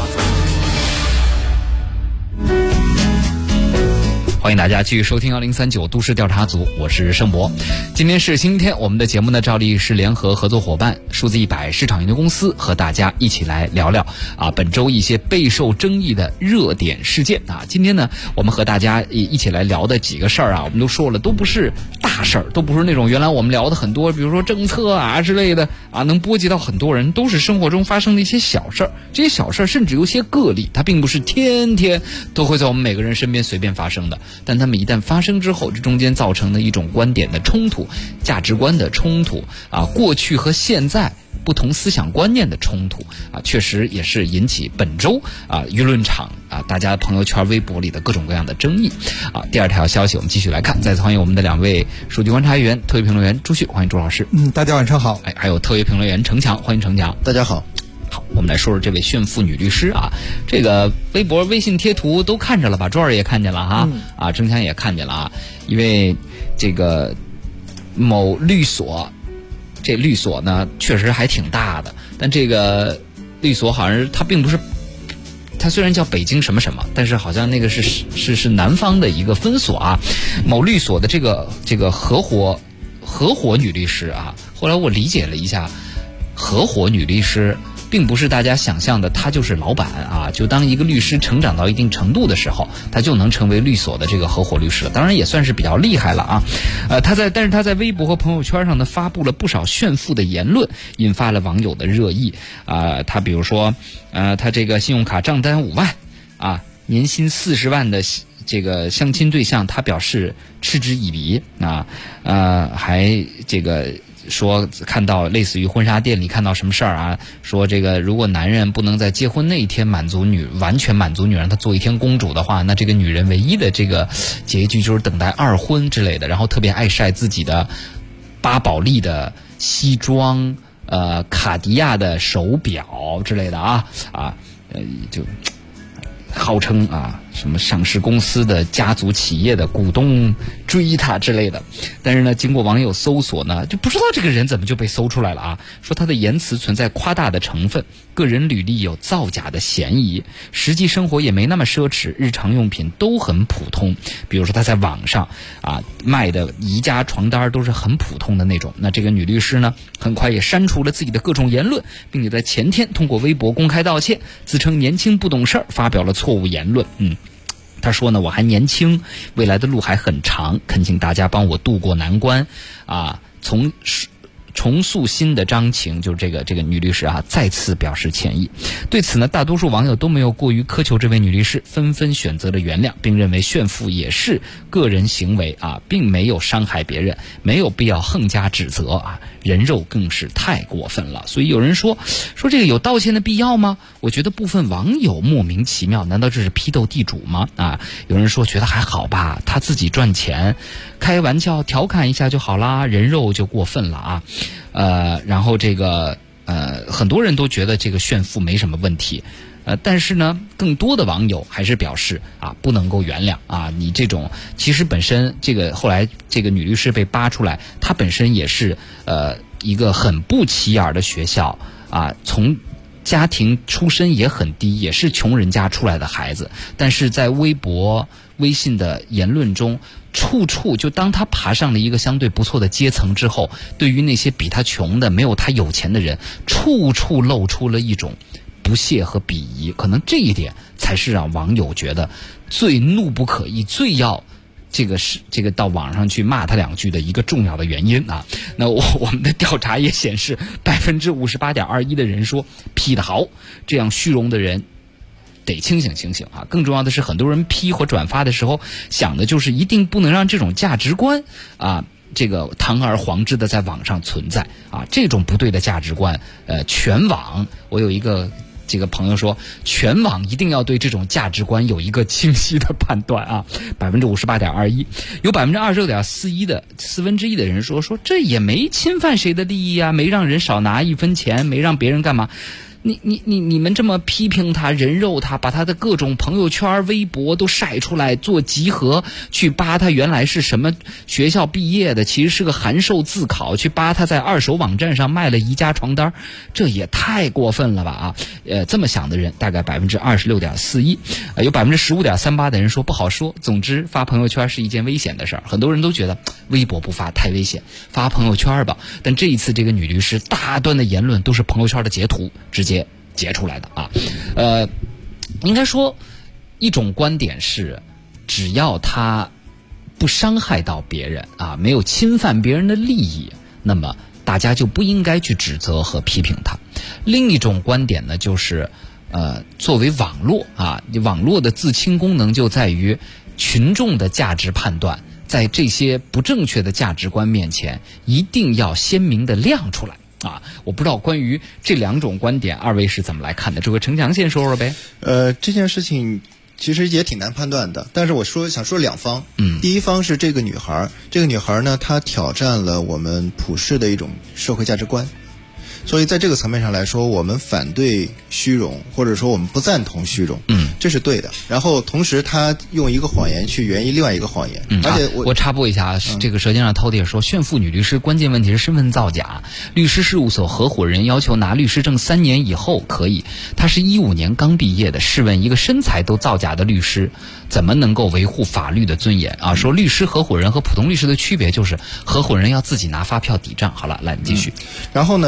欢迎大家继续收听1039都市调查组，我是盛博。今天是星期天，我们的节目呢照例是联合合作伙伴数字100市场研究公司和大家一起来聊聊本周一些备受争议的热点事件今天呢我们和大家一起来聊的几个事儿我们都说了，都不是大事儿，都不是那种原来我们聊的很多，比如说政策之类的能波及到很多人，都是生活中发生的一些小事儿。这些小事儿甚至有些个例，它并不是天天都会在我们每个人身边随便发生的，但它们一旦发生之后，这中间造成的一种观点的冲突、价值观的冲突过去和现在不同思想观念的冲突确实也是引起本周舆论场大家朋友圈、微博里的各种各样的争议第二条消息我们继续来看，再次欢迎我们的两位数据观察员、特约评论员朱旭，欢迎朱老师。 大家晚上好。 还有特约评论员程强，欢迎程强。 大家好。 好，我们来说说这位炫富女律师这个微博、微信贴图都看着了吧？周二也看见了程强也看见了因为这个某律所，这律所呢确实还挺大的，但这个律所好像它并不是，它虽然叫北京什么什么，但是好像那个是南方的一个分所某律所的这个合伙女律师后来我理解了一下合伙女律师并不是大家想象的她就是老板啊，就当一个律师成长到一定程度的时候，她就能成为律所的这个合伙律师了，当然也算是比较厉害了啊。但是她在微博和朋友圈上呢发布了不少炫富的言论，引发了网友的热议啊。她比如说她这个信用卡账单5万啊，年薪40万的这个相亲对象，她表示嗤之以鼻啊，还这个说看到类似于婚纱店里看到什么事儿啊，说这个如果男人不能在结婚那一天完全满足女人，她做一天公主的话，那这个女人唯一的这个结局就是等待2婚之类的。然后特别爱晒自己的巴宝莉的西装，卡地亚的手表之类的就号称什么上市公司的家族企业的股东追他之类的。但是呢，经过网友搜索呢，就不知道这个人怎么就被搜出来了啊，说他的言辞存在夸大的成分，个人履历有造假的嫌疑，实际生活也没那么奢侈，日常用品都很普通。比如说他在网上卖的宜家床单都是很普通的那种。那这个女律师呢，很快也删除了自己的各种言论，并且在前天通过微博公开道歉，自称年轻不懂事儿，发表了错误言论。他说呢，我还年轻，未来的路还很长，恳请大家帮我渡过难关重塑新的章程。就是这个女律师再次表示歉意。对此呢，大多数网友都没有过于苛求这位女律师，纷纷选择了原谅，并认为炫富也是个人行为并没有伤害别人，没有必要横加指责人肉更是太过分了。所以有人说这个有道歉的必要吗？我觉得部分网友莫名其妙，难道这是批斗地主吗？有人说觉得还好吧，他自己赚钱，开玩笑调侃一下就好啦，人肉就过分了然后这个很多人都觉得这个炫富没什么问题，但是呢，更多的网友还是表示不能够原谅你这种其实本身这个后来这个女律师被扒出来，她本身也是一个很不起眼的学校从家庭出身也很低，也是穷人家出来的孩子，但是在微博、微信的言论中，处处就当他爬上了一个相对不错的阶层之后，对于那些比他穷的、没有他有钱的人，处处露出了一种不屑和鄙夷。可能这一点才是让网友觉得最怒不可遏、最要这个到网上去骂他2句的一个重要的原因那我们的调查也显示，58.21%的人说批得好，这样虚荣的人得清醒清醒更重要的是，很多人批或转发的时候想的就是一定不能让这种价值观这个堂而皇之的在网上存在这种不对的价值观全网，我有一个这个朋友说，全网一定要对这种价值观有一个清晰的判断58.21%，有26.41%的1/4的人说这也没侵犯谁的利益没让人少拿1分钱，没让别人干嘛。你们这么批评他、人肉他，把他的各种朋友圈、微博都晒出来做集合，去扒他原来是什么学校毕业的，其实是个函授自考，去扒他在二手网站上卖了宜家床单，这也太过分了吧这么想的人大概26.41%，有15.38%的人说不好说，总之发朋友圈是一件危险的事儿。很多人都觉得微博不发太危险，发朋友圈吧。但这一次这个女律师大段的言论都是朋友圈的截图直接截出来的应该说一种观点是，只要他不伤害到别人没有侵犯别人的利益，那么大家就不应该去指责和批评他。另一种观点呢，就是作为网络的自清功能就在于群众的价值判断，在这些不正确的价值观面前一定要鲜明的亮出来我不知道关于这2种观点二位是怎么来看的？这个程强先说说呗。 这件事情其实也挺难判断的，但是我想说2方。第一方是这个女孩呢，她挑战了我们普世的一种社会价值观，所以在这个层面上来说，我们反对虚荣，或者说我们不赞同虚荣，这是对的。然后同时他用一个谎言去圆另外一个谎言，而且我插播一下这个舌尖上饕餮说，炫富女律师关键问题是身份造假，律师事务所合伙人要求拿律师证3年以后可以，他是15年刚毕业的，试问一个身材都造假的律师怎么能够维护法律的尊严说律师合伙人和普通律师的区别就是合伙人要自己拿发票抵账。好了，来你继续。 然后呢，就是从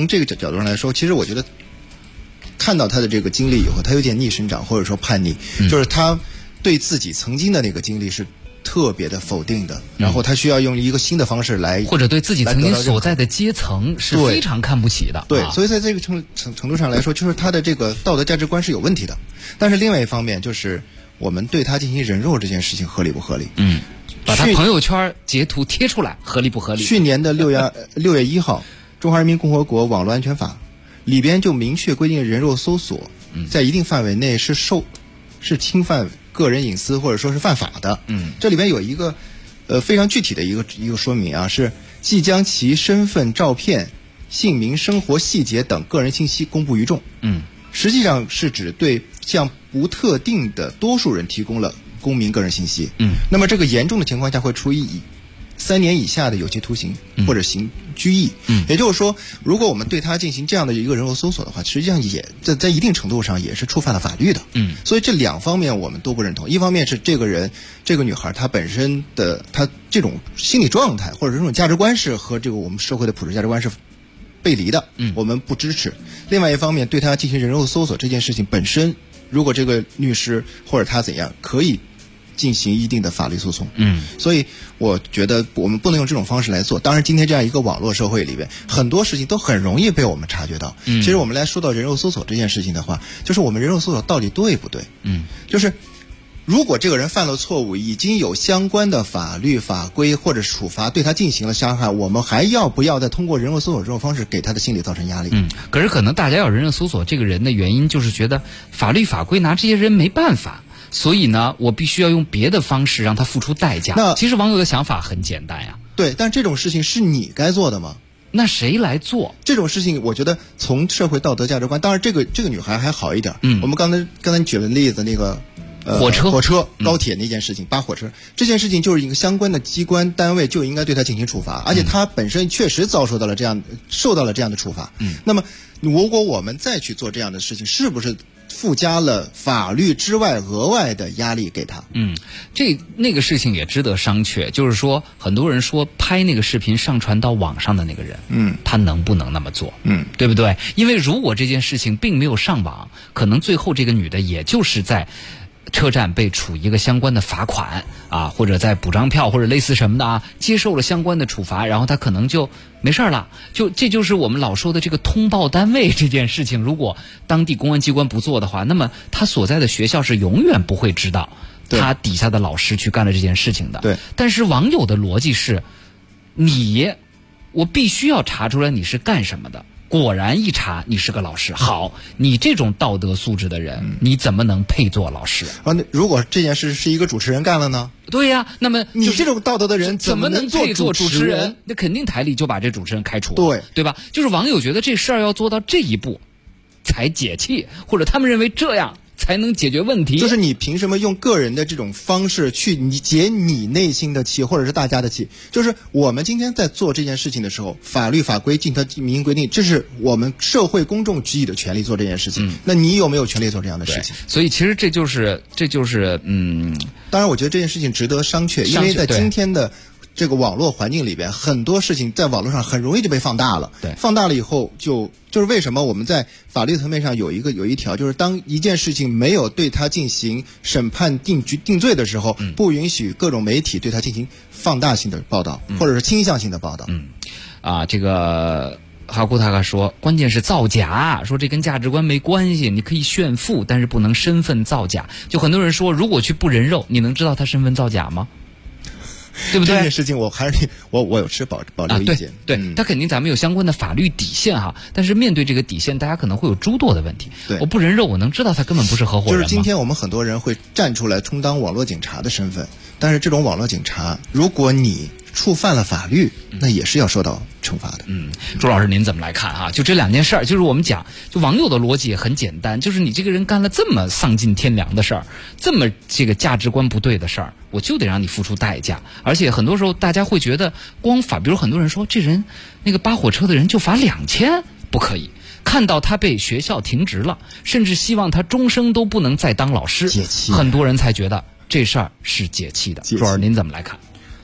从这个角度上来说，其实我觉得看到他的这个经历以后，他有点逆生长或者说叛逆，就是他对自己曾经的那个经历是特别的否定的，然后他需要用一个新的方式来， 或者对自己曾经所在的阶层是非常看不起的。 对，所以在这个程度上来说，就是他的这个道德价值观是有问题的。但是另外一方面，就是我们对他进行人肉这件事情合理不合理？ 把他朋友圈截图贴出来，合理不合理？ 去年的6月1号，《中华人民共和国网络安全法》里边就明确规定，人肉搜索在一定范围内是侵犯个人隐私或者说是犯法的。这里边有一个非常具体的一个说明啊，是即将其身份、照片、姓名、生活细节等个人信息公布于众。实际上是指对向不特定的多数人提供了公民个人信息。那么这个严重的情况下会处以3年以下的有期徒刑或者刑拘役。也就是说，如果我们对他进行这样的一个人肉搜索的话，实际上也在一定程度上也是触犯了法律的。所以这两方面我们都不认同。一方面是这个女孩她本身的她这种心理状态或者这种价值观是和这个我们社会的普世价值观是背离的，我们不支持。另外一方面，对她进行人肉搜索这件事情本身，如果这个律师或者她怎样，可以进行一定的法律诉讼。所以我觉得我们不能用这种方式来做。当然今天这样一个网络社会里边，很多事情都很容易被我们察觉到。其实我们来说到人肉搜索这件事情的话，就是我们人肉搜索到底对不对？就是如果这个人犯了错误，已经有相关的法律法规或者处罚对他进行了伤害，我们还要不要再通过人肉搜索这种方式给他的心理造成压力？ 可是可能大家要人肉搜索这个人的原因，就是觉得法律法规拿这些人没办法，所以呢，我必须要用别的方式让他付出代价。其实网友的想法很简单呀。 对，但这种事情是你该做的吗？ 那谁来做这种事情？我觉得从社会道德价值观，当然这个女孩还好一点。我们刚才你举了例子，那个火车、高铁那件事情，扒火车这件事情，就是一个相关的机关单位就应该对他进行处罚，而且他本身确实受到了这样的处罚。那么如果我们再去做这样的事情，是不是附加了法律之外额外的压力给他？ 那个事情也值得商榷。就是说，很多人说拍那个视频上传到网上的那个人，他能不能那么做？对不对？因为如果这件事情并没有上网，可能最后这个女的也就是在车站被处一个相关的罚款啊，或者在补张票或者类似什么的啊，接受了相关的处罚，然后他可能就没事了。这就是我们老说的这个通报单位这件事情，如果当地公安机关不做的话，那么他所在的学校是永远不会知道他底下的老师去干了这件事情的。 对。 但是网友的逻辑是，我必须要查出来你是干什么的。果然一查你是个老师，好，你这种道德素质的人，你怎么能配做老师？ 如果这件事是一个主持人干了呢？ 对呀，那么你这种道德的人怎么能配做主持人？那肯定台里就把这主持人开除了，对吧？就是网友觉得这事儿要做到这一步才解气，或者他们认为这样才能解决问题。 就是你凭什么用个人的这种方式去解你内心的气，或者是大家的气？就是我们今天在做这件事情的时候，法律法规尽它明文规定，这是我们社会公众给予的权利做这件事情。那你有没有权利做这样的事情？ 所以其实这就是当然我觉得这件事情值得商榷，因为在今天的这个网络环境里边，很多事情在网络上很容易就被放大了。放大了以后就是为什么我们在法律层面上有一条，就是当一件事情没有对他进行审判定罪的时候，不允许各种媒体对他进行放大性的报道，或者是倾向性的报道。 这个哈库塔卡说，关键是造假，说这跟价值观没关系，你可以炫富，但是不能身份造假。就很多人说，如果去不人肉，你能知道他身份造假吗？对不对？ 这件事情我有持保留意见。 对，他肯定咱们有相关的法律底线哈，但是面对这个底线，大家可能会有诸多的问题。我不人肉，我能知道他根本不是合伙人吗？ 就是今天我们很多人会站出来充当网络警察的身份，但是这种网络警察，如果你触犯了法律，那也是要受到惩罚的。 朱老师您怎么来看啊？就这两件事儿，就是我们讲，就网友的逻辑也很简单，就是你这个人干了这么丧尽天良的事儿，这么这个价值观不对的事儿，我就得让你付出代价。而且很多时候大家会觉得光罚，比如很多人说这人那个扒火车的人就罚2000，不可以。看到他被学校停职了，甚至希望他终生都不能再当老师， 解气。 很多人才觉得这事儿是解气的。朱老师您怎么来看？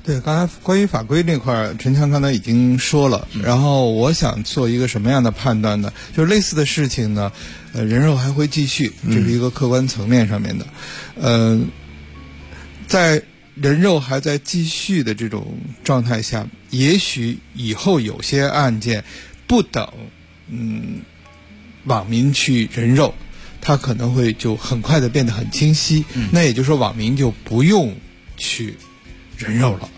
对，刚才关于法规那块，陈强刚才已经说了。然后我想做一个什么样的判断呢？就是类似的事情呢，人肉还会继续，这是一个客观层面上面的。在人肉还在继续的这种状态下，也许以后有些案件不等网民去人肉，它可能会就很快的变得很清晰。那也就是说，网民就不用去人肉了。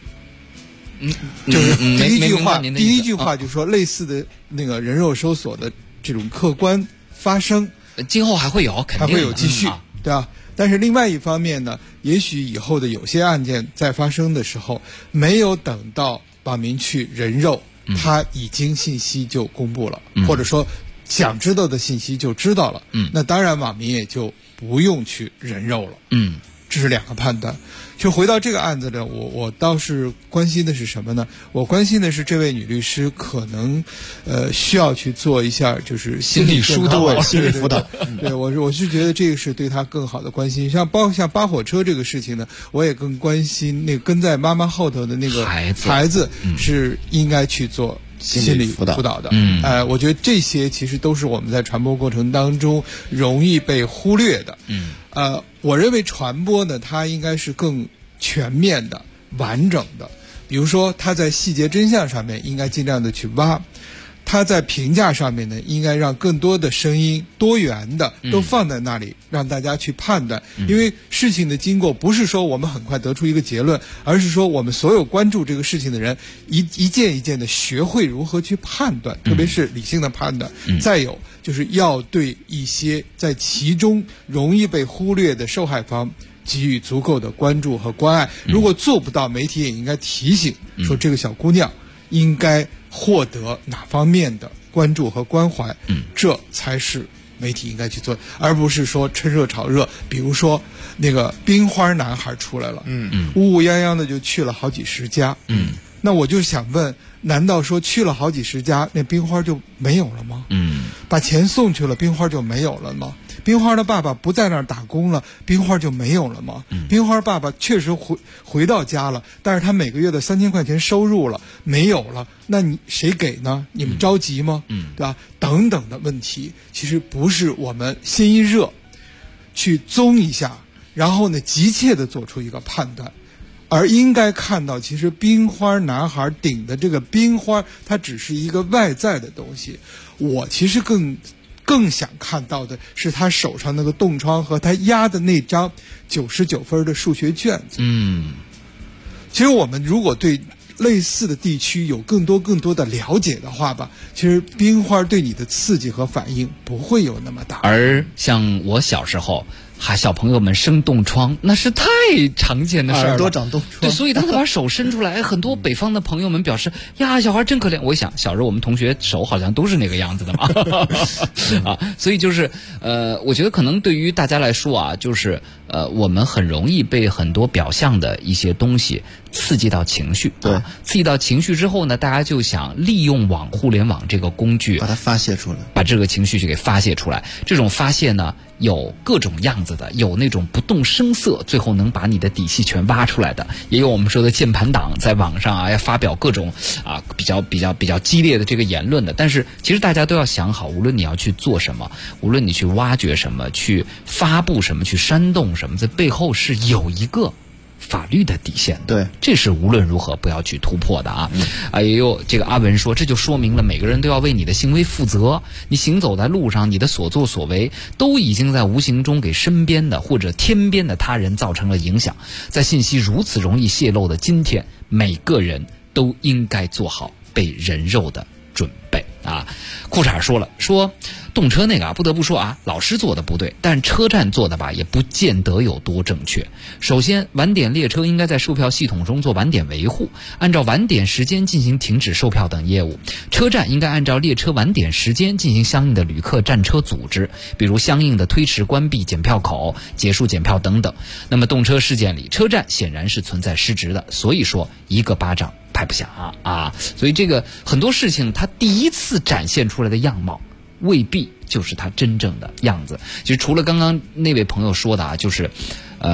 就是第一句话就说类似的那个人肉搜索的这种客观发生， 今后还会有，肯定还会有继续，对吧？但是另外一方面呢，也许以后的有些案件在发生的时候，没有等到网民去人肉，他已经信息就公布了，或者说想知道的信息就知道了，那当然网民也就不用去人肉了。这是两个判断。就回到这个案子呢，我倒是关心的是什么呢？我关心的是这位女律师可能需要去做一下就是心理疏导、心理辅导。对，我是觉得这个是对她更好的关心。像扒火车这个事情呢，我也更关心那个跟在妈妈后头的那个孩子是应该去做心理辅导的。我觉得这些其实都是我们在传播过程当中容易被忽略的。我认为传播呢，它应该是更全面的、完整的。比如说，它在细节真相上面应该尽量的去挖，它在评价上面呢，应该让更多的声音、多元的都放在那里，让大家去判断。因为事情的经过不是说我们很快得出一个结论，而是说我们所有关注这个事情的人一件一件的学会如何去判断，特别是理性的判断。再有就是要对一些在其中容易被忽略的受害方给予足够的关注和关爱。如果做不到，媒体也应该提醒说这个小姑娘应该获得哪方面的关注和关怀，这才是媒体应该去做，而不是说趁热炒热。比如说那个冰花男孩出来了，乌泱泱的就去了好几十家，那我就想问，难道说去了好几十家，那冰花就没有了吗？把钱送去了，冰花就没有了吗？冰花的爸爸不在那儿打工了，冰花就没有了吗？冰花爸爸确实回到家了，但是他每个月的3000块钱收入了没有了，那你谁给呢？你们着急吗？对吧？等等的问题，其实不是我们心一热去综一下，然后呢急切的做出一个判断，而应该看到，其实冰花男孩顶的这个冰花，它只是一个外在的东西。我其实更想看到的是他手上那个冻疮和他压的那张99分的数学卷子。其实我们如果对类似的地区有更多的了解的话吧，其实冰花对你的刺激和反应不会有那么大。 而像我小时候，小朋友们生冻疮，那是太常见的事儿了， 耳朵长冻疮。 对，所以当他把手伸出来，很多北方的朋友们表示呀，小孩真可怜。我一想，小时候我们同学手好像都是那个样子的嘛，所以就是我觉得可能对于大家来说啊，就是我们很容易被很多表象的一些东西刺激到情绪， 对， 刺激到情绪之后呢，大家就想利用互联网这个工具， 把它发泄出来， 把这个情绪去给发泄出来。这种发泄呢，有各种样子的，有那种不动声色，最后能把你的底细全挖出来的，也有我们说的键盘党在网上要发表各种比较激烈的这个言论的。但是其实大家都要想好，无论你要去做什么，无论你去挖掘什么，去发布什么，去煽动什么，在背后是有一个法律的底线的， 对， 这是无论如何不要去突破的也有这个阿文说，这就说明了每个人都要为你的行为负责。你行走在路上，你的所作所为都已经在无形中给身边的或者天边的他人造成了影响。在信息如此容易泄露的今天，每个人都应该做好被人肉的准备裤衩说动车那个不得不说老师做的不对，但车站做的也不见得有多正确。首先，晚点列车应该在售票系统中做晚点维护，按照晚点时间进行停止售票等业务。车站应该按照列车晚点时间进行相应的旅客占车组织，比如相应的推迟关闭检票口、结束检票等等。那么动车事件里，车站显然是存在失职的，所以说一个巴掌拍不响所以这个很多事情它第一次展现出来的样貌未必就是它真正的样子。其实除了刚刚那位朋友说的就是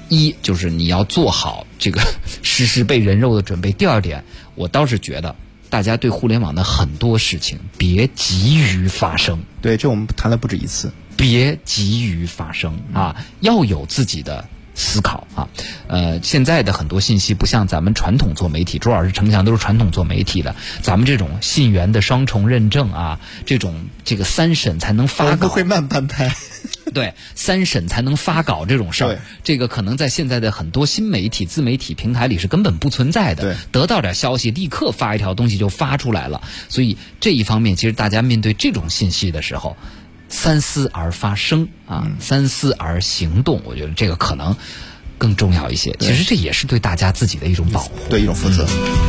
一就是你要做好这个实时备人肉的准备。第二点，我倒是觉得大家对互联网的很多事情别急于发声。 对，这我们谈了不止一次。 别急于发声啊，要有自己的思考啊。现在的很多信息不像咱们传统做媒体，周老师、程强都是传统做媒体的，咱们这种信源的双重认证啊，这个3审才能发稿， 会慢半拍。 对，3审才能发稿这种事儿，这个可能在现在的很多新媒体、自媒体平台里是根本不存在的。得到点消息，立刻发一条东西就发出来了。所以这一方面，其实大家面对这种信息的时候，三思而发声啊，三思而行动，我觉得这个可能更重要一些。其实这也是对大家自己的一种保护， 对一种负责。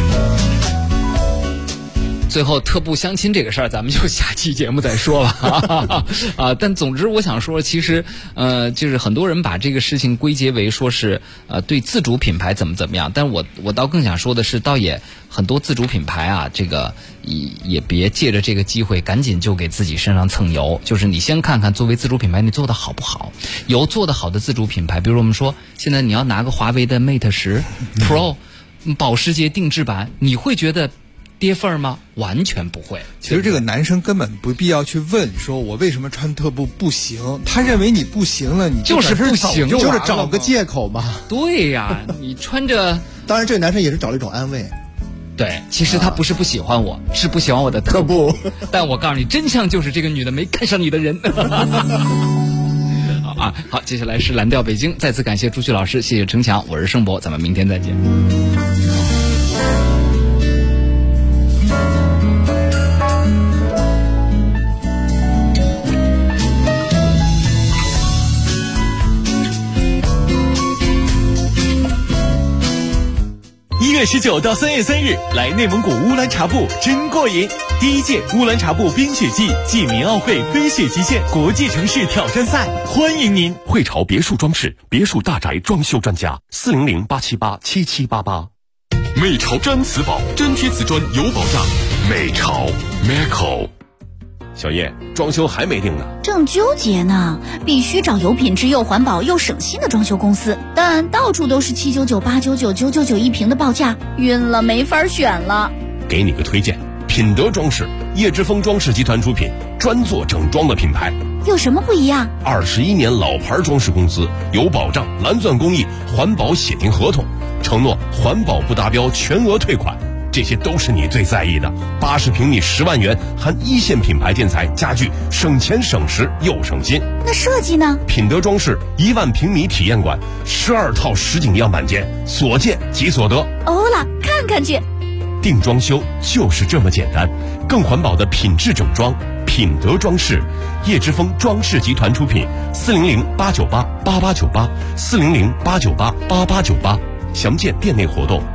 最后特步相亲这个事儿，咱们就下期节目再说吧。但总之我想说，其实就是很多人把这个事情归结为说是对自主品牌怎么样，但我倒更想说的是，倒也很多自主品牌啊，这个也别借着这个机会赶紧就给自己身上蹭油。就是你先看看作为自主品牌你做的好不好，有做得好的自主品牌，比如我们说现在你要拿个华为的 Mate 10 Pro 保时捷定制版，你会觉得跌份吗？完全不会。 其实这个男生根本不必要去问说我为什么穿特步不行，他认为你不行了，你就是不行， 就是找个借口嘛。 对呀，你穿着， 当然这个男生也是找了一种安慰。 对，其实他不是不喜欢我，是不喜欢我的特步。但我告诉你，真相就是这个女的没看上你的人。好，接下来是蓝调北京，再次感谢朱旭老师，谢谢程强，我是盛博，咱们明天再见。 1月19到3月3日，来内蒙古乌兰察布真过瘾！第1届乌兰察布冰雪季暨民奥会飞雪极限国际城市挑战赛，欢迎您！ 汇潮别墅装饰，别墅大宅装修专家，400-878-7788。美潮毡瓷宝，真贴瓷砖有保障。美潮 Meco。小叶，装修还没定呢， 正纠结呢。必须找有品质又环保又省心的装修公司，但到处都是799、899、999一平的报价，晕了，没法选了。 给你个推荐，品德装饰，叶之峰装饰集团出品，专做整装的品牌。 有什么不一样 ？21年老牌装饰公司，有保障，蓝钻工艺，环保写定合同，承诺环保不达标全额退款。这些都是你最在意的。80平米10万元，含一线品牌建材家具，省钱省时又省心。 那设计呢？ 品德装饰1万平米体验馆，12套实景样板间，所见即所得。 欧了，看看去。 定装修就是这么简单，更环保的品质整装，品德装饰，叶之峰装饰集团出品，400-898-8898，400-898-8898，详见店内活动。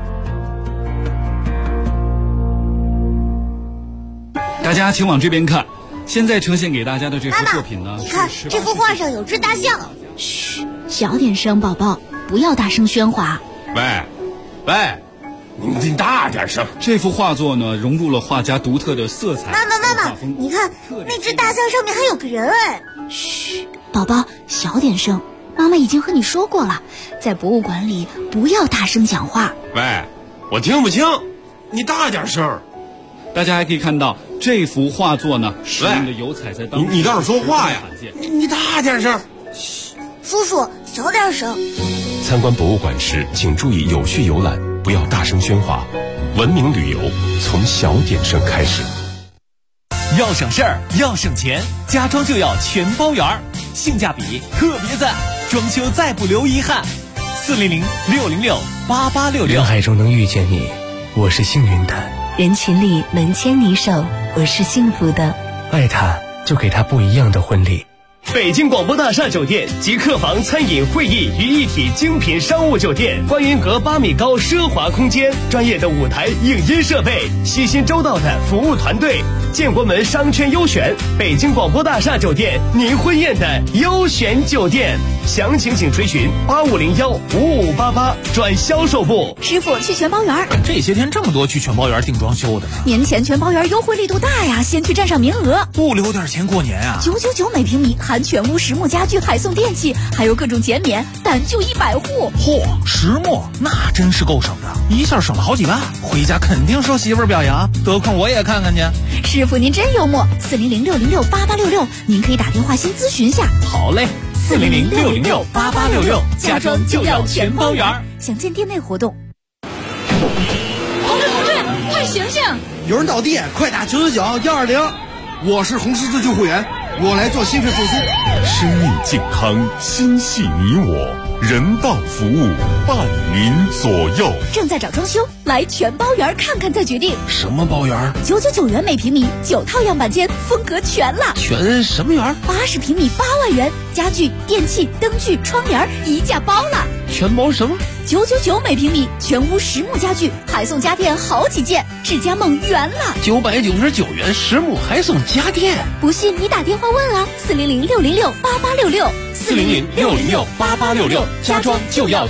大家请往这边看，现在呈现给大家的这幅作品呢， 你看这幅画上有只大象。 嘘，小点声，宝宝，不要大声喧哗。 喂，你大点声。 这幅画作呢，融入了画家独特的色彩。 妈妈，你看那只大象上面还有个人哎。 嘘，宝宝，小点声。妈妈已经和你说过了，在博物馆里不要大声讲话。 喂，我听不清，你大点声。 大家还可以看到这幅画作呢，使用的油彩在当你倒是说话呀！你大点声。 嘘，叔叔小点声。 参观博物馆时，请注意有序游览，不要大声喧哗。文明旅游从小点声开始。 要省事儿，要省钱，家装就要全包圆，性价比特别赞，装修再不留遗憾。400-606-8866。 人海中能遇见你，我是幸运的。 人群里能牵你手，我是幸福的。 爱他，就给他不一样的婚礼。 北京广播大厦酒店集客房、餐饮、会议于一体精品商务酒店，观云阁8米高奢华空间，专业的舞台影音设备，细心周到的服务团队，建国门商圈优选，北京广播大厦酒店，您婚宴的优选酒店。详情请垂询8501-5588转销售部。 师傅，去全包园。 这些天这么多去全包园定装修的呢。 年前全包园优惠力度大呀，先去占上名额。 不留点钱过年啊？ 999每平米，含全屋实木家具还送电器，还有各种减免，单就100户。 嚯，实木那真是够省的，一下省了好几万，回家肯定受媳妇儿表扬，得空我也看看去。 师傅您真幽默，400-606-8866，您可以打电话先咨询下。 好嘞，400-606-8866，家装就要全包圆。 详见店内活动。 同志，快醒醒！ 有人倒地，快打999-120。我是红十字救护员，我来做心肺复苏。 生命健康，心系你我，人道服务伴您左右。 正在找装修，来全包圆看看再决定。 什么包圆 ？999元每平米，9套样板间，风格全了。 全什么圆 ？80平米8万元，家具、电器、灯具、窗帘一价包了。 全包什么 ？999每平米，全屋实木家具，还送家电好几件，智家梦圆了。 999元实木还送家电， 不信你打电话问啊，400-606-8866，400-606-8866，家装就要